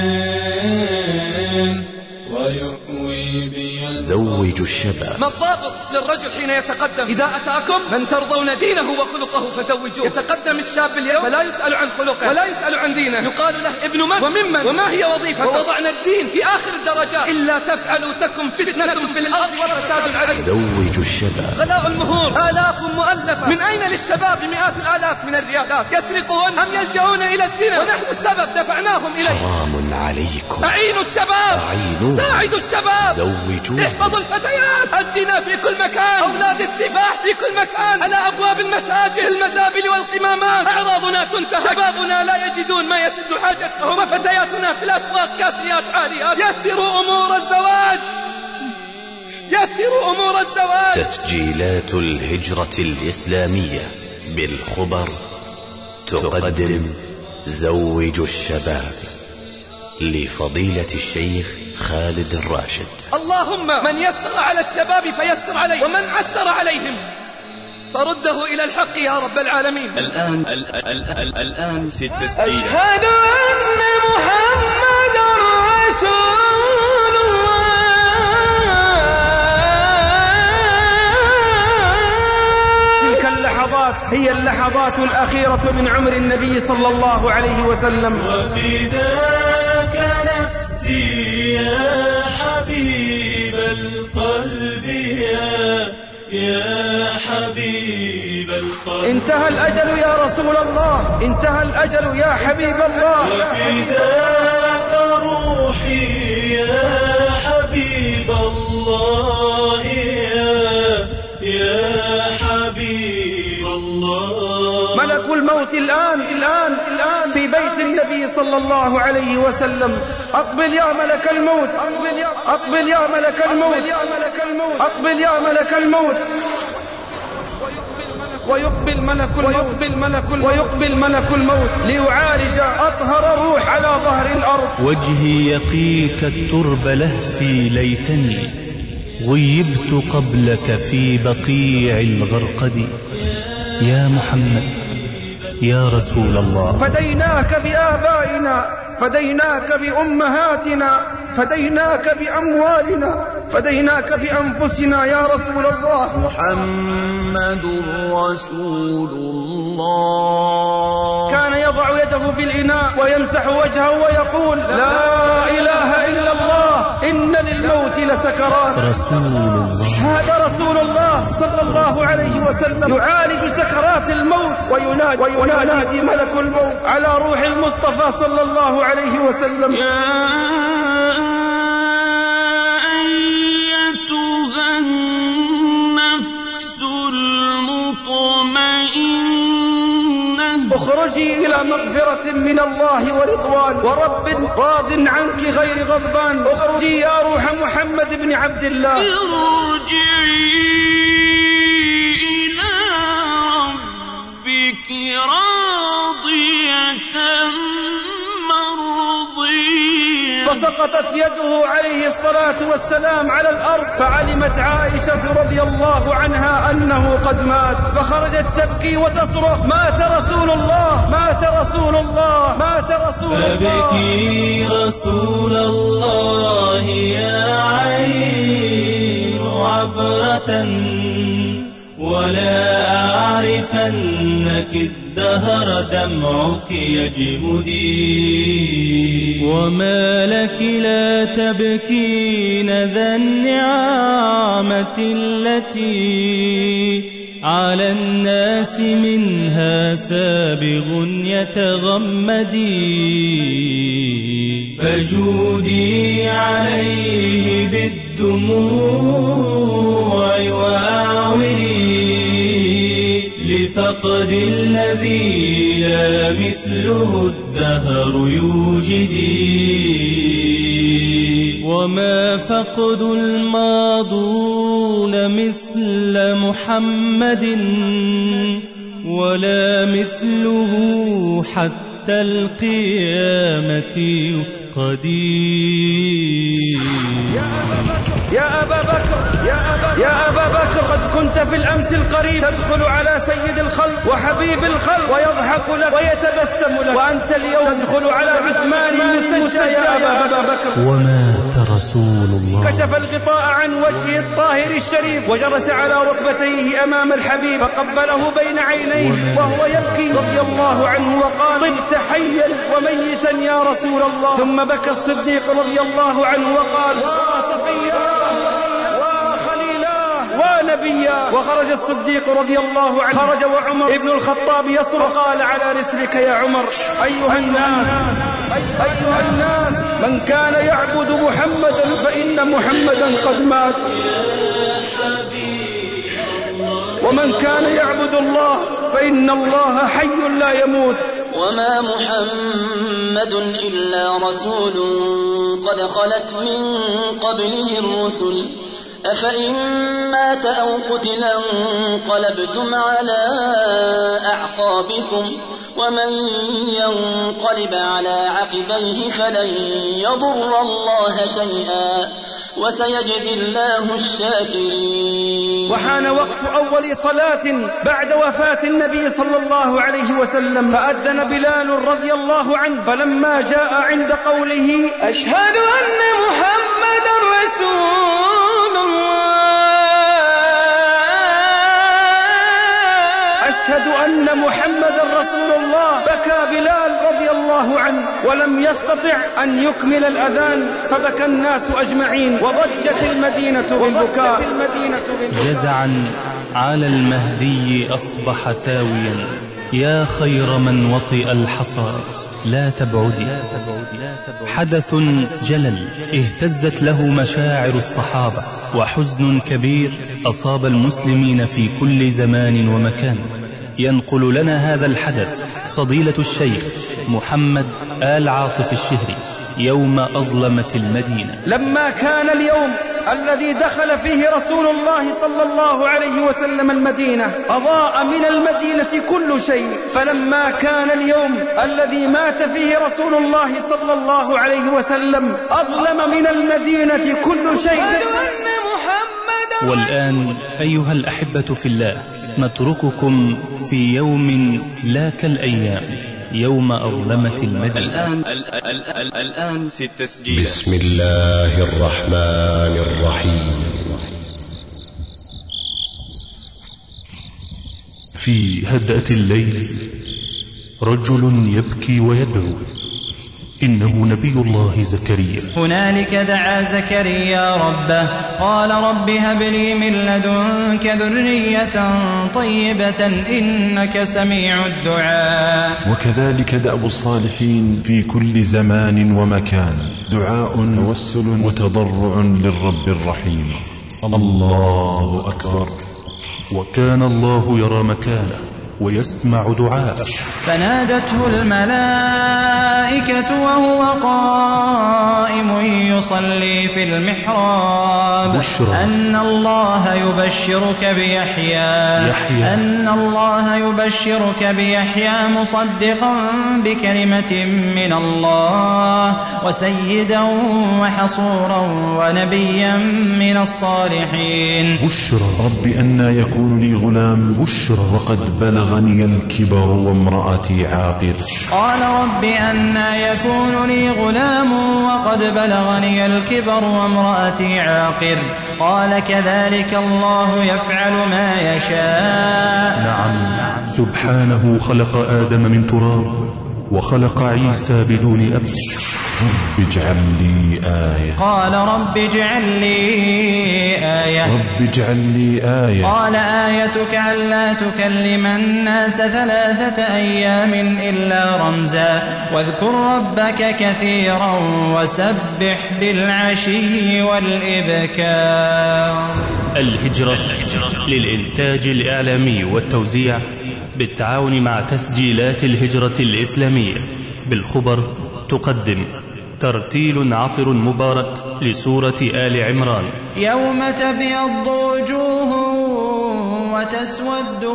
ويؤوي بي. زوجوا الشباب. ما الضابط للرجل حين يتقدم؟ إذا أتاكم من ترضون دينه وخلقه فزوجوه. يتقدم الشاب اليوم فلا يسأل عن خلقه ولا يسأل عن دينه. يقال له ابن من وممن وما هي وظيفة. ووضعنا الدين في آخر الدرجات. إلا تفعلوا تكن فتنة في الأرض وفساد عريض. زوجوا الشباب. غلاء المهور آلاف مؤلفة. من أين للشباب مئات الآلاف من الريالات يسرقون أم يلجؤون إلى الزنا ونحن السبب دفعناهم إليه. حرام عليكم. أعينوا الشباب. أعينوا. ساعدوا الشباب. زوجوا. احفظوا الفتيات. الزنا في كل مكان. أولاد السفاح في كل مكان. على أبواب المساجد المزابل والقمامات. أعراضنا تنتهك. شبابنا لا يجدون ما يسد حاجتهم وفتياتنا في الأسواق كاسيات عاريات. يسروا أمور الزواج. يسروا أمور الزواج. تسجيلات الهجرة الإسلامية بالخبر تقدم زوجوا الشباب لفضيلة الشيخ خالد الراشد. اللهم من يسر على الشباب فيسر عليه ومن عسر عليهم فرده إلى الحق يا رب العالمين. الآن ال ال ال الآن في التسجيل. أشهد أن محمد رسول الله. تلك اللحظات هي اللحظات الأخيرة من عمر النبي صلى الله عليه وسلم. وفداك نفسي يا حبيب القلب يا يا حبيب القلب. انتهى الأجل يا رسول الله. انتهى الأجل يا حبيب الله. وفداك روحي يا حبيب الله يا يا حبيب الله. ملك الموت الآن الآن الآن في بيت النبي صلى الله عليه وسلم. أقبل يا ملك الموت. أقبل يا أقبل يا ملك الموت. أقبل يا ملك الموت. ويقبل ملك ويقبل ملك ويقبل ملك الموت ليعالج أطهر الروح على ظهر الأرض. وجهي يقيك الترب لهفي ليتني غيبت قبلك في بقيع الغرقد. يا محمد يا رسول الله. فديناك بآبائنا فديناك بأمهاتنا فديناك بأموالنا فديناك بأنفسنا يا رسول الله. محمد رسول الله. كان يضع يده في الإناء ويمسح وجهه ويقول لا إله إلا الله إن للموت لسكرات. رسول الله. هذا رسول الله صلى الله عليه وسلم يعالج سكرات الموت وينادي, وينادي ملك الموت على روح المصطفى صلى الله عليه وسلم. يا إلى مغفرة من الله ورضوان ورب راض عنك غير غضبان. اخرجي يا روح محمد بن عبد الله. ارجعي إلى ربك راضية مرضية. فسقطت يده عليه الصلاة والسلام على الأرض، فعلمت عائشة رضي الله عنها أنه قد مات، فخرجت تبكي وتصرخ: مات رسول الله، مات رسول الله، مات رسول الله. فبكي رسول الله يا عين عبرة، ولا أعرفنك الدهر دمعك يجمدي. وما لك لا تبكين ذا النعامة التي على الناس منها سابغ يتغمدي. فجودي عليه بالدموع وأعولي لفقد الذي لا مثله الدهر يوجدي. وما فقد الماضون مثل محمد، ولا مثله حتى القيامة يفقدي. يا أبا بكر، يا أبا, يا أبا بكر، قد كنت في الأمس القريب تدخل على سيد الخلق وحبيب الخلق ويضحك لك ويتبسم لك، وأنت اليوم تدخل على عثمان المسجى يا أبا بكر. ومات رسول الله. كشف الغطاء عن وجهه الطاهر الشريف وجلس على ركبتيه أمام الحبيب، فقبله بين عينيه وهو يبكي رضي الله عنه وقال: طبت حيا وميتا يا رسول الله. ثم بكى الصديق رضي الله عنه وقال: وصفيا ونبيا. وخرج الصديق رضي الله عنه، خرج وعمر ابن الخطاب يصرخ، قال: على رسلك يا عمر. أيها الناس، أيها الناس، من كان يعبد محمدا فإن محمدا قد مات، ومن كان يعبد الله فإن الله حي لا يموت. وما محمد إلا رسول قد خلت من قبله الرسل، أفإن مات أو قتل انقلبتم على أعقابكم، ومن ينقلب على عقبيه فلن يضر الله شيئا، وسيجزي الله الشاكرين. وحان وقت أول صلاة بعد وفاة النبي صلى الله عليه وسلم، فأذن بلال رضي الله عنه، فلما جاء عند قوله: أشهد أن محمدا رسول أشهد أن محمدا رسول الله، بكى بلال رضي الله عنه ولم يستطع أن يكمل الأذان، فبكى الناس أجمعين وضجت المدينة بالبكاء. جزعا على المهدي أصبح ساويا، يا خير من وطئ الحصى لا تبعدي. حدث جلل اهتزت له مشاعر الصحابة، وحزن كبير أصاب المسلمين في كل زمان ومكان. ينقل لنا هذا الحدث فضيلة الشيخ محمد آل عاطف الشهري يوم أظلمت المدينة. لما كان اليوم الذي دخل فيه رسول الله صلى الله عليه وسلم المدينة، أضاء من المدينة كل شيء. فلما كان اليوم الذي مات فيه رسول الله صلى الله عليه وسلم، أظلم من المدينة كل شيء. والآن أيها الأحبة في الله، نترككم في يوم لا كالأيام، يوم أظلمت المدينة. الآن, الآن, الآن في التسجيل. بسم الله الرحمن الرحيم. في هدأة الليل رجل يبكي ويدعو، إنه نبي الله زكريا. هنالك دعا زكريا ربه قال رب هب لي من لدنك ذرية طيبة إنك سميع الدعاء. وكذلك دأب الصالحين في كل زمان ومكان، دعاء توسل وتضرع للرب الرحيم. الله أكبر. وكان الله يرى مكانه ويسمع دعاءه. فنادته الملائكة وهو قائم يصلي في المحراب بشرى. أن الله يبشرك بيحيى يحيى. أن الله يبشرك بيحيى مصدقا بكلمة من الله وسيدا وحصورا ونبيا من الصالحين. بشرى. رب أنى يكون لي غلام بشرى وقد بلغني الكبر وامرأتي عاقر. قال رب أنى يكون لي غلام وقد بلغني الكبر وامرأتي عاقر. قال كذلك الله يفعل ما يشاء. نعم سبحانه خلق آدم من تراب وخلق عيسى بدون أب. رب اجعل لي آية. قال رب اجعل لي آية. رب اجعل لي آية. قال آيتك ألا تكلم الناس ثلاثة أيام إلا رمزا واذكر ربك كثيرا وسبح بالعشي والإبكار. الهجرة للإنتاج الإعلامي والتوزيع بالتعاون مع تسجيلات الهجرة الإسلامية بالخبر تقدم ترتيل عطر مبارك لسورة آل عمران. يوم تبيض وجوه وتسود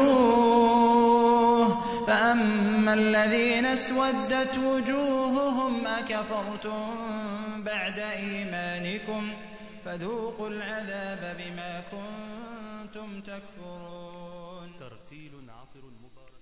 وجوه فأما الذين اسودت وجوههم أكفرتم بعد إيمانكم فذوقوا العذاب بما كنتم تكفرون. ترتيل عطر مبارك.